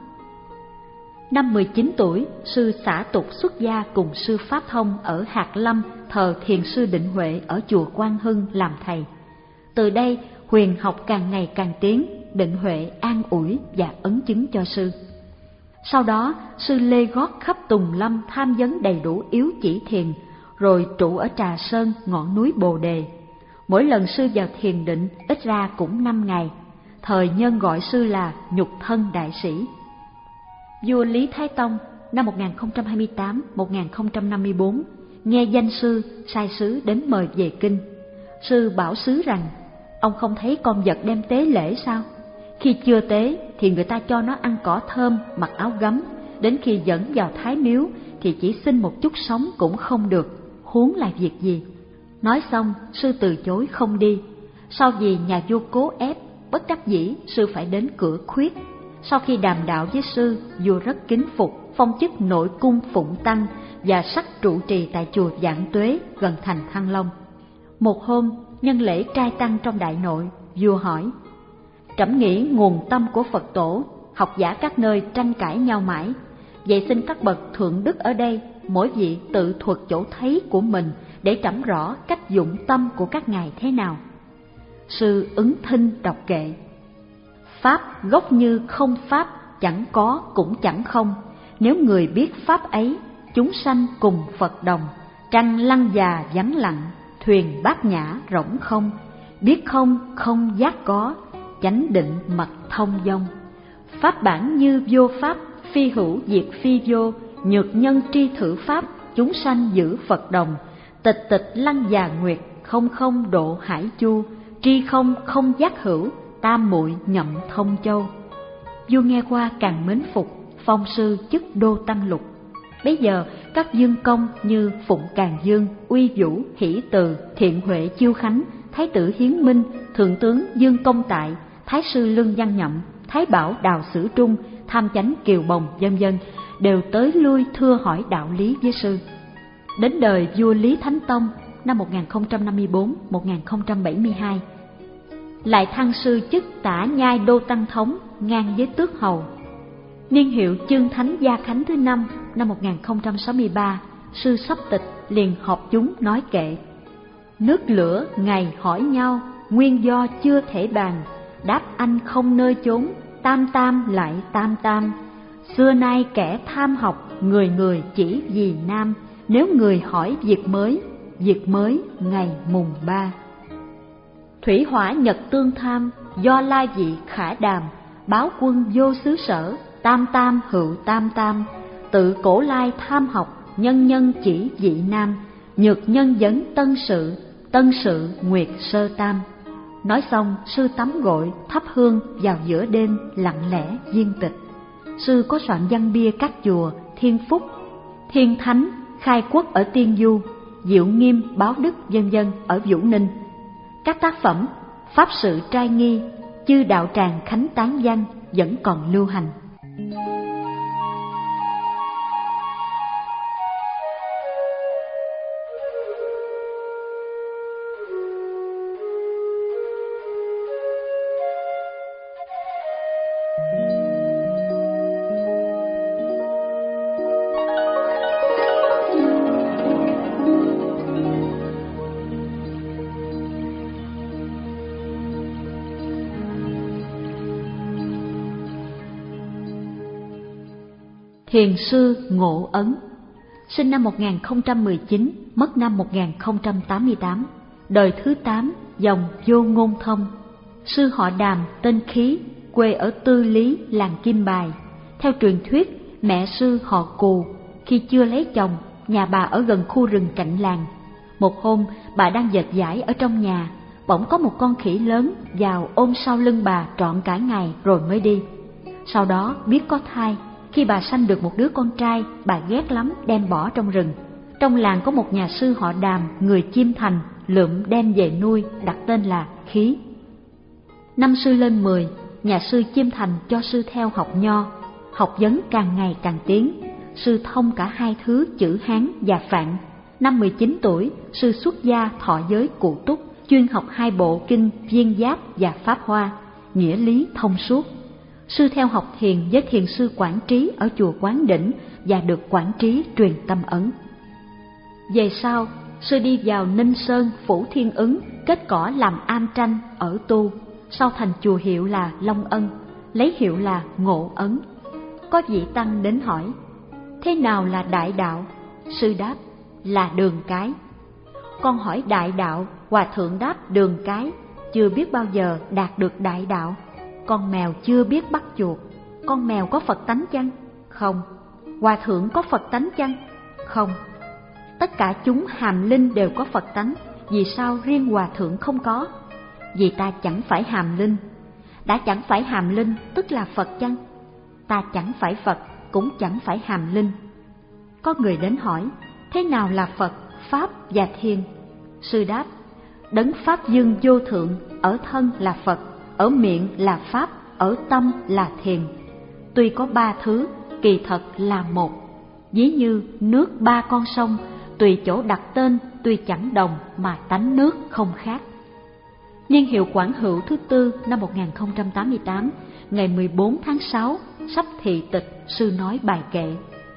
Năm mười chín tuổi, sư xả tục xuất gia cùng sư Pháp Thông ở Hạt Lâm, thờ thiền sư Định Huệ ở chùa Quang Hưng làm thầy. Từ đây, huyền học càng ngày càng tiến, Định Huệ an ủi và ấn chứng cho sư. Sau đó, sư lê gót khắp Tùng Lâm tham vấn đầy đủ yếu chỉ thiền, rồi trụ ở Trà Sơn, ngọn núi Bồ Đề. Mỗi lần sư vào thiền định ít ra cũng năm ngày. Thời nhân gọi sư là Nhục Thân Đại Sĩ. Vua Lý Thái Tông năm một nghìn không trăm hai mươi tám đến một nghìn không trăm năm mươi bốn nghe danh sư, sai sứ đến mời về kinh. Sư bảo sứ rằng, ông không thấy con vật đem tế lễ sao? Khi chưa tế thì người ta cho nó ăn cỏ thơm, mặc áo gấm, đến khi dẫn vào Thái Miếu thì chỉ xin một chút sống cũng không được, huống là việc gì? Nói xong, sư từ chối không đi. Sau vì nhà vua cố ép, bất đắc dĩ sư phải đến cửa khuyết. Sau khi đàm đạo với sư, vua rất kính phục, phong chức nội cung phụng tăng và sắc trụ trì tại chùa Vạn Tuế gần thành Thăng Long. Một hôm, nhân lễ trai tăng trong đại nội, vua hỏi: trẫm nghĩ nguồn tâm của Phật tổ, học giả các nơi tranh cãi nhau mãi. Vậy xin các bậc thượng đức ở đây, mỗi vị tự thuật chỗ thấy của mình để trẫm rõ cách dụng tâm của các ngài thế nào. Sư ứng thinh đọc kệ: Pháp gốc như không pháp, chẳng có cũng chẳng không. Nếu người biết pháp ấy, chúng sanh cùng Phật đồng. Trăng lăng già vắng lặng, thuyền bát nhã rỗng không. Biết không không giác có, chánh định mật thông dong. Pháp bản như vô pháp, phi hữu diệt phi vô. Nhược nhân tri thử pháp, chúng sanh giữ Phật đồng. Tịch tịch lăng già nguyệt, không không độ hải chu. Tri không không giác hữu, tam muội nhậm thông châu. Vua nghe qua càng mến phục, phong sư chức đô tăng lục. Bấy giờ các dương công như Phụng Càn Dương, Uy Vũ, Hỷ Từ, Thiện Huệ Chiêu Khánh, Thái tử Hiến Minh, Thượng tướng Dương Công Tại, Thái sư Lương Văn Nhậm, Thái bảo Đào Sử Trung, Tham chánh Kiều Bồng, vân vân đều tới lui thưa hỏi đạo lý với sư. Đến đời vua Lý Thánh Tông năm một nghìn không trăm năm mươi tư đến một nghìn không trăm bảy mươi hai, lại thăng sư chức Tả Nhai Đô Tăng Thống ngang với tước hầu. Niên hiệu Chương Thánh Gia Khánh thứ năm năm một nghìn không trăm sáu mươi ba, sư sắp tịch liền họp chúng nói kệ: nước lửa ngày hỏi nhau, nguyên do chưa thể bàn. Đáp anh không nơi chốn, tam tam lại tam tam. Xưa nay kẻ tham học, người người chỉ vì nam. Nếu người hỏi việc mới, việc mới ngày mùng ba. Thủy hỏa nhật tương tham, do lai vị khả đàm. Báo quân vô xứ sở, tam tam hữu tam tam. Tự cổ lai tham học, nhân nhân chỉ vị nam. Nhược nhân vấn tân sự, tân sự nguyệt sơ tam. Nói xong, sư tắm gội, thắp hương vào giữa đêm, lặng lẽ viên tịch. Sư có soạn văn bia các chùa Thiên Phúc, Thiên Thánh, Khai Quốc ở Tiên Du, Diệu Nghiêm, Báo Đức vân vân ở Vũ Ninh. Các tác phẩm Pháp sự trai nghi, Chư đạo tràng khánh tán văn vẫn còn lưu hành. Thiền sư Ngộ Ấn, sinh năm một nghìn không trăm mười chín, mất năm một nghìn không trăm tám mươi tám, đời thứ tám, dòng Vô Ngôn Thông, sư họ Đàm tên Khí, quê ở Tư Lý, làng Kim Bài. Theo truyền thuyết, mẹ sư họ Cù, khi chưa lấy chồng, nhà bà ở gần khu rừng cạnh làng. Một hôm, bà đang dệt vải ở trong nhà, bỗng có một con khỉ lớn vào ôm sau lưng bà trọn cả ngày rồi mới đi. Sau đó biết có thai, khi bà sanh được một đứa con trai, bà ghét lắm đem bỏ trong rừng. Trong làng có một nhà sư họ Đàm, người Chiêm Thành, lượm đem về nuôi, đặt tên là Khí. Năm sư lên mười, nhà sư Chiêm Thành cho sư theo học nho. Học vấn càng ngày càng tiến, sư thông cả hai thứ chữ Hán và Phạn. Năm mười chín tuổi, sư xuất gia thọ giới Cụ Túc, chuyên học hai bộ kinh Viên Giáp và Pháp Hoa, nghĩa lý thông suốt. Sư theo học thiền với thiền sư Quảng Trí ở chùa Quán Đỉnh và được Quảng Trí truyền tâm ấn. Về sau, sư đi vào Ninh Sơn, Phủ Thiên Ứng, kết cỏ làm am tranh ở tu, sau thành chùa hiệu là Long Ân, lấy hiệu là Ngộ Ấn. Có vị tăng đến hỏi, thế nào là đại đạo? Sư đáp, là đường cái. Con hỏi đại đạo, hòa thượng đáp đường cái, chưa biết bao giờ đạt được đại đạo. Con mèo chưa biết bắt chuột, con mèo có Phật tánh chăng? Không. Hòa thượng có Phật tánh chăng? Không. Tất cả chúng hàm linh đều có Phật tánh, vì sao riêng hòa thượng không có? Vì ta chẳng phải hàm linh. Đã chẳng phải hàm linh tức là Phật chăng? Ta chẳng phải Phật, cũng chẳng phải hàm linh. Có người đến hỏi, thế nào là Phật, Pháp và Thiền? Sư đáp, đấng Pháp Dương vô thượng, ở thân là Phật, ở miệng là Pháp, ở tâm là Thiền. Tuy có ba thứ, kỳ thật là một. Ví như nước ba con sông, tùy chỗ đặt tên, tuy chẳng đồng mà tánh nước không khác. Niên hiệu Quảng Hữu thứ tư năm một nghìn không trăm tám mươi tám, ngày mười bốn tháng sáu, sắp thị tịch, sư nói bài kệ.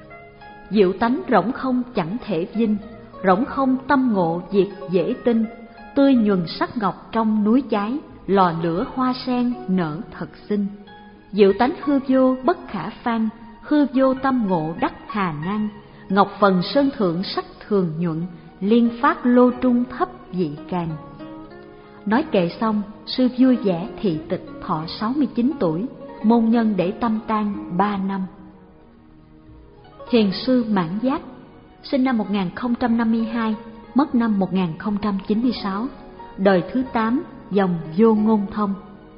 Diệu tánh rỗng không chẳng thể vinh, rỗng không tâm ngộ diệt dễ tin, tươi nhuần sắc ngọc trong núi cháy, lò lửa hoa sen nở thật xinh. Diệu tánh hư vô bất khả phan, hư vô tâm ngộ đắc hà nan, ngọc phần sơn thượng sắc thường nhuận, liên phát lô trung thấp dị càng. Nói kệ xong, sư vui vẻ thị tịch thọ sáu mươi chín tuổi, môn nhân để tâm tang ba năm. Thiền sư Mãn Giác, sinh năm một nghìn không trăm năm mươi hai, mất năm một nghìn không trăm chín mươi sáu, đời thứ tám, dòng Vô Ngôn Thông.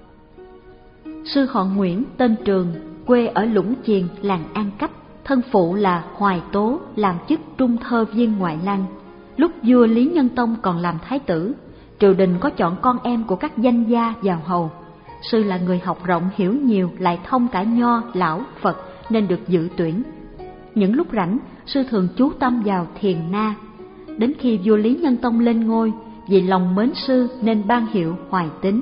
Sư họ Nguyễn tên Trường, quê ở Lũng Chiền, làng An Cách, thân phụ là Hoài Tố, làm chức trung thơ viên ngoại lang. Lúc vua Lý Nhân Tông còn làm thái tử, triều đình có chọn con em của các danh gia vào hầu. Sư là người học rộng hiểu nhiều, lại thông cả nho, lão, Phật nên được dự tuyển. Những lúc rảnh, sư thường chú tâm vào thiền na. Đến khi vua Lý Nhân Tông lên ngôi, vì lòng mến sư nên ban hiệu Hoài Tín.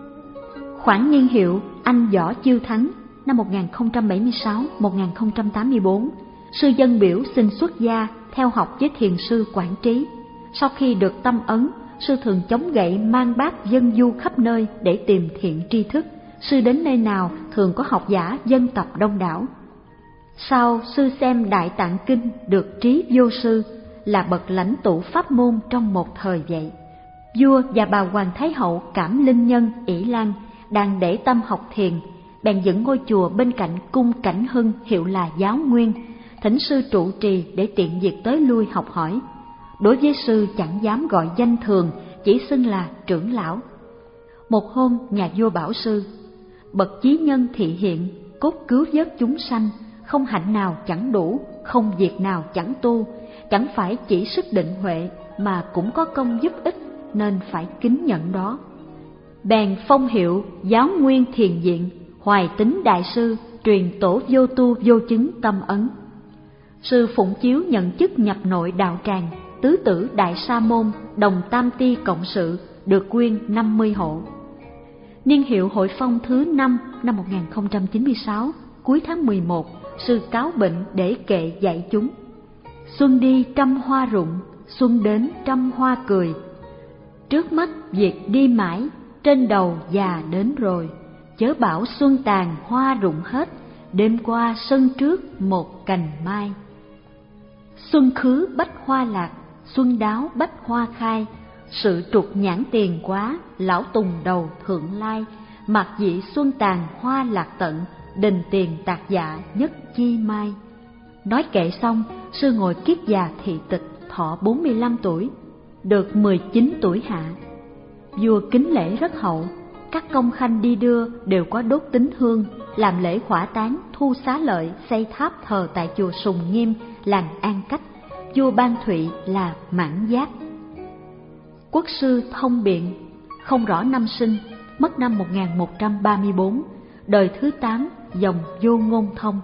Khoảng niên hiệu Anh Võ Chiêu Thắng năm một nghìn không trăm bảy mươi sáu đến một nghìn không trăm tám mươi bốn, sư dân biểu xin xuất gia theo học với thiền sư Quảng Trí. Sau khi được tâm ấn, sư thường chống gậy mang bát dân du khắp nơi để tìm thiện tri thức. Sư đến nơi nào thường có học giả dân tập đông đảo. Sau, sư xem Đại Tạng Kinh được Trí Vô Sư, là bậc lãnh tụ pháp môn trong một thời vậy. Vua và bà Hoàng Thái Hậu cảm linh nhân ỷ Lan đang để tâm học thiền, bèn dựng ngôi chùa bên cạnh cung Cảnh Hưng hiệu là Giáo Nguyên, thỉnh sư trụ trì để tiện việc tới lui học hỏi. Đối với sư chẳng dám gọi danh thường, chỉ xưng là trưởng lão. Một hôm nhà vua bảo sư, bậc chí nhân thị hiện, cốt cứu vớt chúng sanh, không hạnh nào chẳng đủ, không việc nào chẳng tu, chẳng phải chỉ sức định huệ mà cũng có công giúp ích, nên phải kính nhận đó. Bèn phong hiệu Giáo Nguyên Thiền Viện, Hoài Tín Đại Sư, truyền tổ vô tu vô chứng tâm ấn. Sư phụng chiếu nhận chức nhập nội đạo tràng, tứ tử Đại Sa Môn, đồng tam ti cộng sự, được quyên năm mươi hộ. Niên hiệu Hội Phong thứ năm năm một nghìn không trăm chín mươi sáu, cuối tháng mười một, sư cáo bệnh để kệ dạy chúng. Xuân đi trăm hoa rụng, xuân đến trăm hoa cười. Trước mắt việc đi mãi, trên đầu già đến rồi. Chớ bảo xuân tàn hoa rụng hết, đêm qua sân trước một cành mai. Xuân khứ bách hoa lạc, xuân đáo bách hoa khai. Sự trục nhãn tiền quá, lão tùng đầu thượng lai. mạc dị xuân tàn hoa lạc tận, đình tiền tạc dạ nhất chi mai. Nói kệ xong, sư ngồi kiết già thị tịch, thọ bốn mươi lăm tuổi, được mười chín tuổi hạ. Vua kính lễ rất hậu, các công khanh đi đưa đều có đốt tín hương, làm lễ hỏa táng, thu xá lợi, xây tháp thờ tại chùa Sùng Nghiêm, làng An Cách. Vua ban thụy là Mãn Giác. Quốc sư Thông Biện, không rõ năm sinh, mất năm một nghìn một trăm ba mươi tư, đời thứ tám, dòng Vô Ngôn Thông.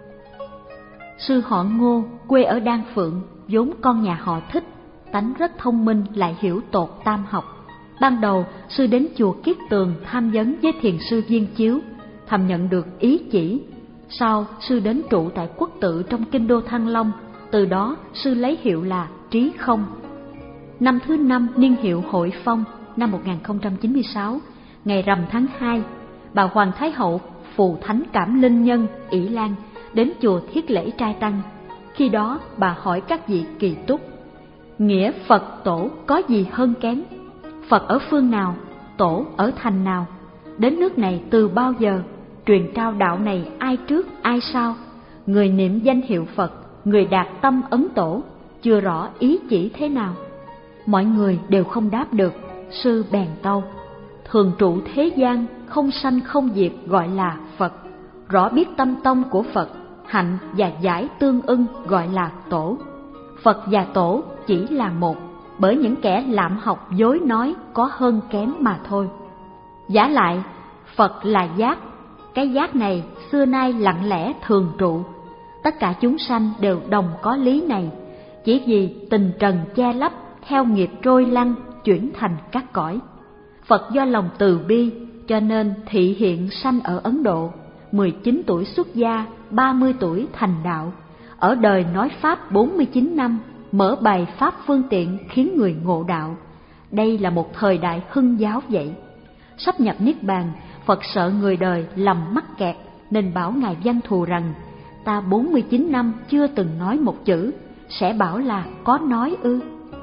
Sư họ Ngô, quê ở Đan Phượng, vốn con nhà họ Thích, tánh rất thông minh lại hiểu tột tam học. Ban đầu, sư đến chùa Kiết Tường tham vấn với thiền sư Viên Chiếu, thầm nhận được ý chỉ. Sau, sư đến trụ tại Quốc Tự trong kinh đô Thăng Long, từ đó sư lấy hiệu là Trí Không. Năm thứ năm niên hiệu Hội Phong, năm một nghìn không trăm chín mươi sáu, ngày rằm tháng hai, bà Hoàng Thái Hậu phù thánh Cảm Linh Nhân, Ỷ Lan đến chùa thiết lễ trai tăng. Khi đó bà hỏi các vị kỳ túc: nghĩa Phật tổ có gì hơn kém? Phật ở phương nào? Tổ ở thành nào? Đến nước này từ bao giờ? Truyền trao đạo này ai trước ai sau? Người niệm danh hiệu Phật, người đạt tâm ấn tổ, chưa rõ ý chỉ thế nào. Mọi người đều không đáp được. Sư bèn tâu: thường trụ thế gian, không sanh không diệt gọi là Phật. Rõ biết tâm tông của Phật, hạnh và giải tương ưng gọi là tổ. Phật và tổ chỉ là một, bởi những kẻ lạm học dối nói có hơn kém mà thôi. Giả lại, Phật là giác, cái giác này xưa nay lặng lẽ thường trụ. Tất cả chúng sanh đều đồng có lý này, chỉ vì tình trần che lấp, theo nghiệp trôi lăn, chuyển thành các cõi. Phật do lòng từ bi, cho nên thị hiện sanh ở Ấn Độ, mười chín tuổi xuất gia, ba mươi tuổi thành đạo. Ở đời nói Pháp bốn mươi chín năm, mở bày Pháp phương tiện khiến người ngộ đạo. Đây là một thời đại hưng giáo vậy. Sắp nhập Niết Bàn, Phật sợ người đời lầm mắc kẹt, nên bảo Ngài Văn Thù rằng: ta bốn mươi chín năm chưa từng nói một chữ, sẽ bảo là có nói ư?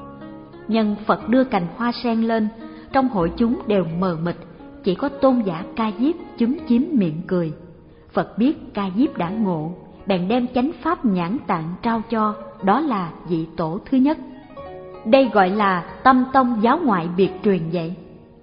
Nhân Phật đưa cành hoa sen lên, trong hội chúng đều mờ mịt, chỉ có tôn giả Ca Diếp chúm chím miệng cười. Phật biết Ca Diếp đã ngộ, bèn đem chánh pháp nhãn tạng trao cho, đó là vị tổ thứ nhất. Đây gọi là tâm tông giáo ngoại biệt truyền vậy.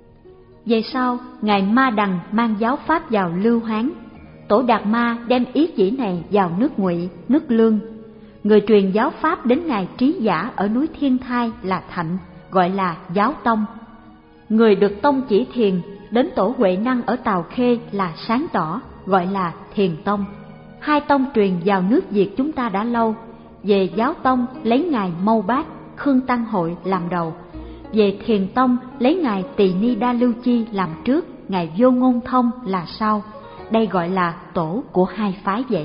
Về sau, Ngài Ma Đằng mang giáo pháp vào Lưu Hán. Tổ Đạt Ma đem ý chỉ này vào nước Ngụy, nước Lương. Người truyền giáo pháp đến Ngài Trí Giả ở núi Thiên Thai là Thạnh, gọi là giáo tông. Người được tông chỉ thiền đến tổ Huệ Năng ở Tào Khê là Sáng Tỏ, gọi là Thiền Tông. Hai tông truyền vào nước Việt chúng ta đã lâu. Về giáo tông lấy Ngài Mâu Bát, Khương Tăng Hội làm đầu. Về Thiền Tông lấy Ngài Tỳ Ni Đa Lưu Chi làm trước, Ngài Vô Ngôn Thông là sau. Đây gọi là tổ của hai phái vậy.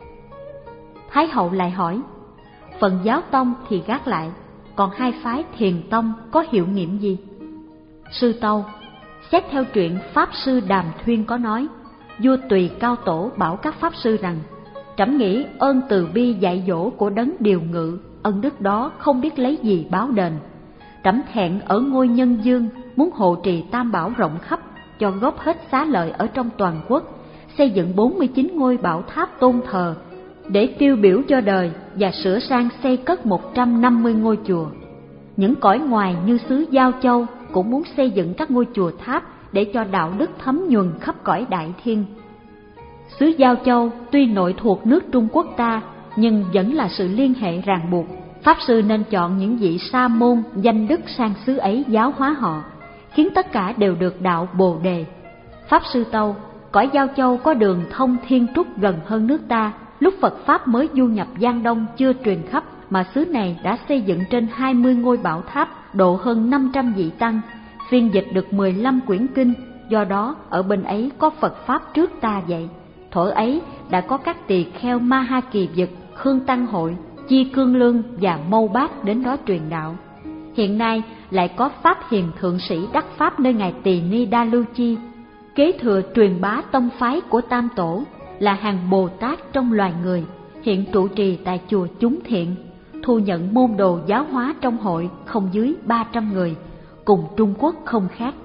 Thái hậu lại hỏi: phần giáo tông thì gác lại, còn hai phái Thiền Tông có hiệu nghiệm gì? Sư tâu: xét theo truyện Pháp Sư Đàm Thuyên có nói, vua Tùy Cao Tổ bảo các Pháp Sư rằng: trẫm nghĩ ơn từ bi dạy dỗ của đấng điều ngự, ân đức đó không biết lấy gì báo đền. Trẫm thẹn ở ngôi nhân dương, muốn hộ trì tam bảo rộng khắp, cho góp hết xá lợi ở trong toàn quốc, xây dựng bốn mươi chín ngôi bảo tháp tôn thờ, để tiêu biểu cho đời, và sửa sang xây cất một trăm năm mươi ngôi chùa. Những cõi ngoài như xứ Giao Châu cũng muốn xây dựng các ngôi chùa tháp để cho đạo đức thấm nhuần khắp cõi đại thiên. Xứ Giao Châu tuy nội thuộc nước Trung Quốc ta, nhưng vẫn là sự liên hệ ràng buộc. Pháp sư nên chọn những vị sa môn danh đức sang xứ ấy giáo hóa họ, khiến tất cả đều được đạo Bồ Đề. Pháp sư tâu: cõi Giao Châu có đường thông thiên trúc gần hơn nước ta, lúc Phật Pháp mới du nhập Giang Đông chưa truyền khắp, mà xứ này đã xây dựng trên hai mươi ngôi bảo tháp, độ hơn năm trăm vị tăng, phiên dịch được mười lăm quyển kinh, do đó ở bên ấy có Phật Pháp trước ta vậy. Thuở ấy đã có các tỳ kheo Ma Ha Kỳ Dực, Khương Tăng Hội, Chi Cương Lương và Mâu Bát đến đó truyền đạo. Hiện nay lại có Pháp Hiền Thượng Sĩ đắc Pháp nơi Ngài Tỳ Ni Đa Lưu Chi, kế thừa truyền bá tông phái của Tam Tổ, là hàng Bồ Tát trong loài người, hiện trụ trì tại chùa Chúng Thiện, thu nhận môn đồ giáo hóa trong hội không dưới ba trăm người, cùng Trung Quốc không khác.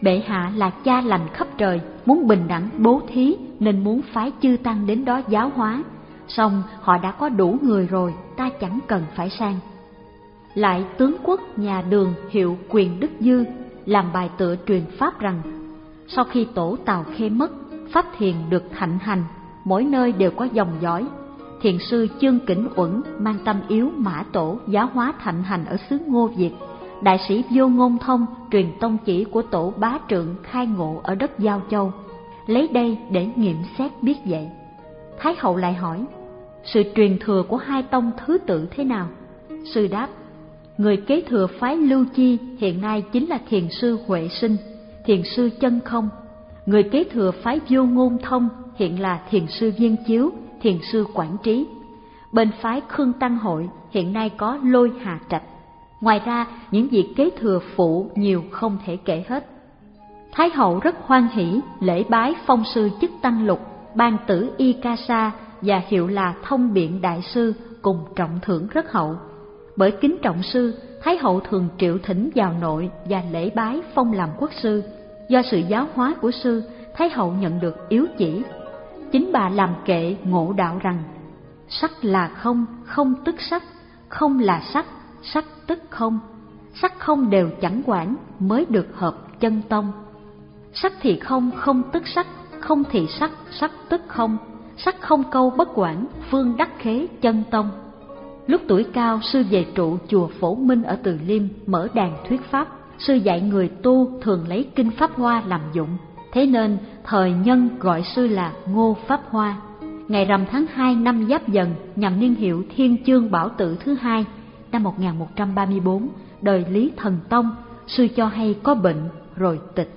Bệ hạ là cha lành khắp trời, muốn bình đẳng bố thí nên muốn phái chư tăng đến đó giáo hóa. Song họ đã có đủ người rồi, ta chẳng cần phải sang. Lại tướng quốc nhà Đường hiệu Quyền Đức Dư làm bài tựa truyền pháp rằng: sau khi tổ Tào Khê mất, pháp thiền được thạnh hành, mỗi nơi đều có dòng dõi. Thiền sư Chương Kỉnh Uẩn mang tâm yếu Mã Tổ giáo hóa thạnh hành ở xứ Ngô Việt. Đại sĩ Vô Ngôn Thông truyền tông chỉ của tổ Bá Trượng khai ngộ ở đất Giao Châu, lấy đây để nghiệm xét biết vậy. Thái hậu lại hỏi: sự truyền thừa của hai tông thứ tự thế nào? Sư đáp: người kế thừa phái Lưu Chi hiện nay chính là thiền sư Huệ Sinh, thiền sư Chân Không. Người kế thừa phái Vô Ngôn Thông hiện là thiền sư Viên Chiếu, thiền sư Quảng Trí. Bên phái Khương Tăng Hội hiện nay có Lôi Hà Trạch. Ngoài ra những vị kế thừa phụ nhiều không thể kể hết. Thái hậu rất hoan hỷ lễ bái phong sư chức Tăng Lục, ban tử Y Ca Sa và hiệu là Thông Biện Đại sư, cùng trọng thưởng rất hậu. Bởi kính trọng sư, Thái hậu thường triệu thỉnh vào nội và lễ bái phong làm quốc sư. Do sự giáo hóa của sư, Thái hậu nhận được yếu chỉ. Chính bà làm kệ ngộ đạo rằng: sắc là không, không tức sắc, không là sắc, sắc tức không. Sắc không đều chẳng quản, mới được hợp chân tông. Sắc thì không, không tức sắc, không thì sắc, sắc tức không. Sắc không câu bất quản, phương đắc khế chân tông. Lúc tuổi cao, sư về trụ chùa Phổ Minh ở Từ Liêm, mở đàn thuyết pháp. Sư dạy người tu thường lấy kinh Pháp Hoa làm dụng, thế nên thời nhân gọi sư là Ngô Pháp Hoa. Ngày rằm tháng hai năm Giáp Dần, nhằm niên hiệu Thiên Chương Bảo Tự thứ hai, năm một nghìn một trăm ba mươi bốn, đời Lý Thần Tông, sư cho hay có bệnh rồi tịch.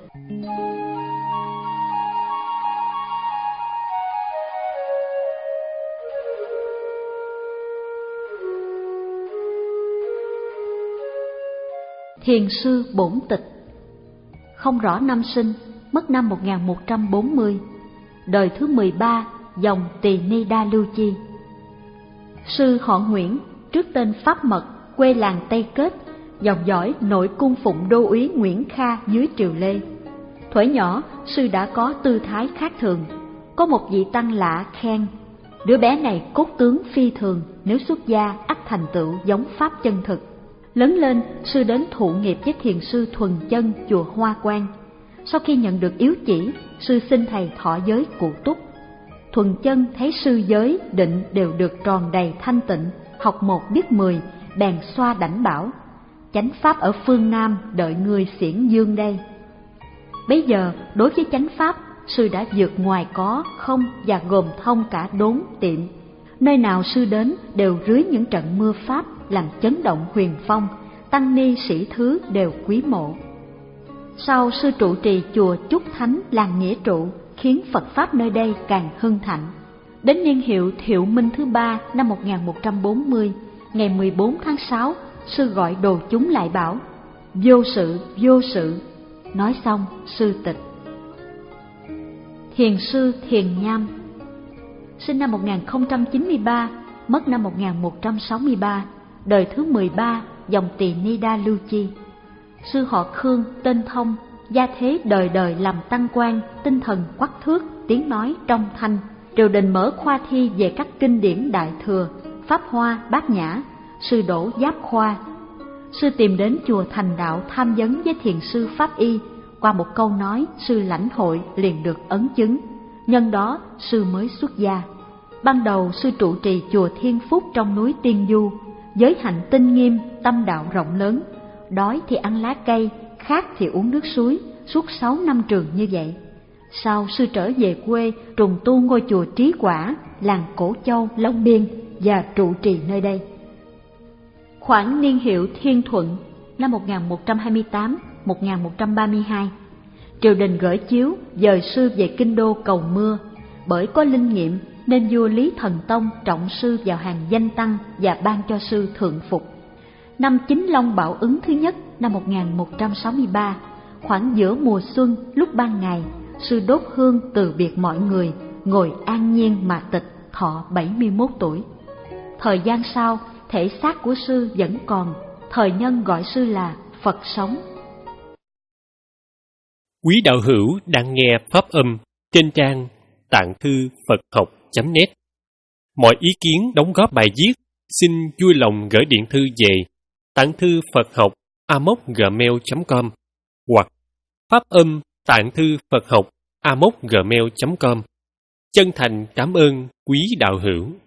Thiền sư Bổn Tịch. Không rõ năm sinh, mất năm một nghìn một trăm bốn mươi, đời thứ mười ba, dòng Tỳ Ni Đa Lưu Chi. Sư họ Nguyễn, trước tên Pháp Mật, quê làng Tây Kết, dòng dõi nội cung phụng đô úy Nguyễn Kha dưới triều Lê. Thuở nhỏ, sư đã có tư thái khác thường. Có một vị tăng lạ khen: đứa bé này cốt tướng phi thường, nếu xuất gia ắt thành tựu giống pháp chân thực. Lớn lên, sư đến thụ nghiệp với thiền sư Thuần Chân chùa Hoa Quan. Sau khi nhận được yếu chỉ, sư xin thầy thọ giới cụ túc. Thuần Chân thấy sư giới định đều được tròn đầy thanh tịnh, học một biết mười, bèn xoa đảnh bảo: chánh pháp ở phương Nam, đợi người xiển dương đây. Bấy giờ, đối với chánh pháp, sư đã vượt ngoài có, không và gồm thông cả đốn tiệm. Nơi nào sư đến đều rưới những trận mưa pháp, làm chấn động huyền phong, tăng ni sĩ thứ đều quý mộ. Sau sư trụ trì chùa Chúc Thánh làng Nghĩa Trụ, khiến Phật pháp nơi đây càng hưng thịnh. Đến niên hiệu Thiệu Minh thứ ba năm một nghìn một trăm bốn mươi, ngày mười bốn tháng sáu, sư gọi đồ chúng lại bảo: vô sự, vô sự. Nói xong, sư tịch. Thiền sư Thiền Nham, sinh năm một nghìn không trăm chín mươi ba, mất năm một nghìn một trăm sáu mươi ba, đời thứ mười ba, dòng Tỳ Ni Đa Lưu Chi. Sư họ Khương, tên Thông, gia thế đời đời làm tăng quan, tinh thần quắc thước, tiếng nói trong thanh. Triều đình mở khoa thi về các kinh điển Đại Thừa, Pháp Hoa, Bát Nhã. Sư đỗ Giáp khoa. Sư tìm đến chùa Thành Đạo tham vấn với thiền sư Pháp Y. Qua một câu nói, sư lãnh hội liền được ấn chứng. Nhân đó, sư mới xuất gia. Ban đầu sư trụ trì chùa Thiên Phúc trong núi Tiên Du, giới hạnh tinh nghiêm, tâm đạo rộng lớn. Đói thì ăn lá cây, khát thì uống nước suối, suốt sáu năm trường như vậy. Sau sư trở về quê trùng tu ngôi chùa Trí Quả, làng Cổ Châu, Long Biên và trụ trì nơi đây. Khoảng niên hiệu Thiên Thuận năm một nghìn một trăm hai mươi tám đến một nghìn một trăm ba mươi hai, triều đình gửi chiếu dời sư về kinh đô cầu mưa. Bởi có linh nghiệm nên vua Lý Thần Tông trọng sư vào hàng danh tăng và ban cho sư thượng phục. Năm Chính Long Bảo Ứng thứ nhất năm một nghìn một trăm sáu mươi ba, khoảng giữa mùa xuân lúc ban ngày, sư đốt hương từ biệt mọi người, ngồi an nhiên mà tịch, thọ bảy mươi mốt tuổi. Thời gian sau, thể xác của sư vẫn còn, thời nhân gọi sư là Phật sống. Quý đạo hữu đang nghe pháp âm trên trang tạng thư Phật học chấm net. Mọi ý kiến đóng góp bài viết xin vui lòng gửi điện thư về tạng thư Phật học a m o c gmail chấm com hoặc pháp âm tạng thư Phật học a m o c gmail chấm com. Chân thành cảm ơn quý đạo hữu.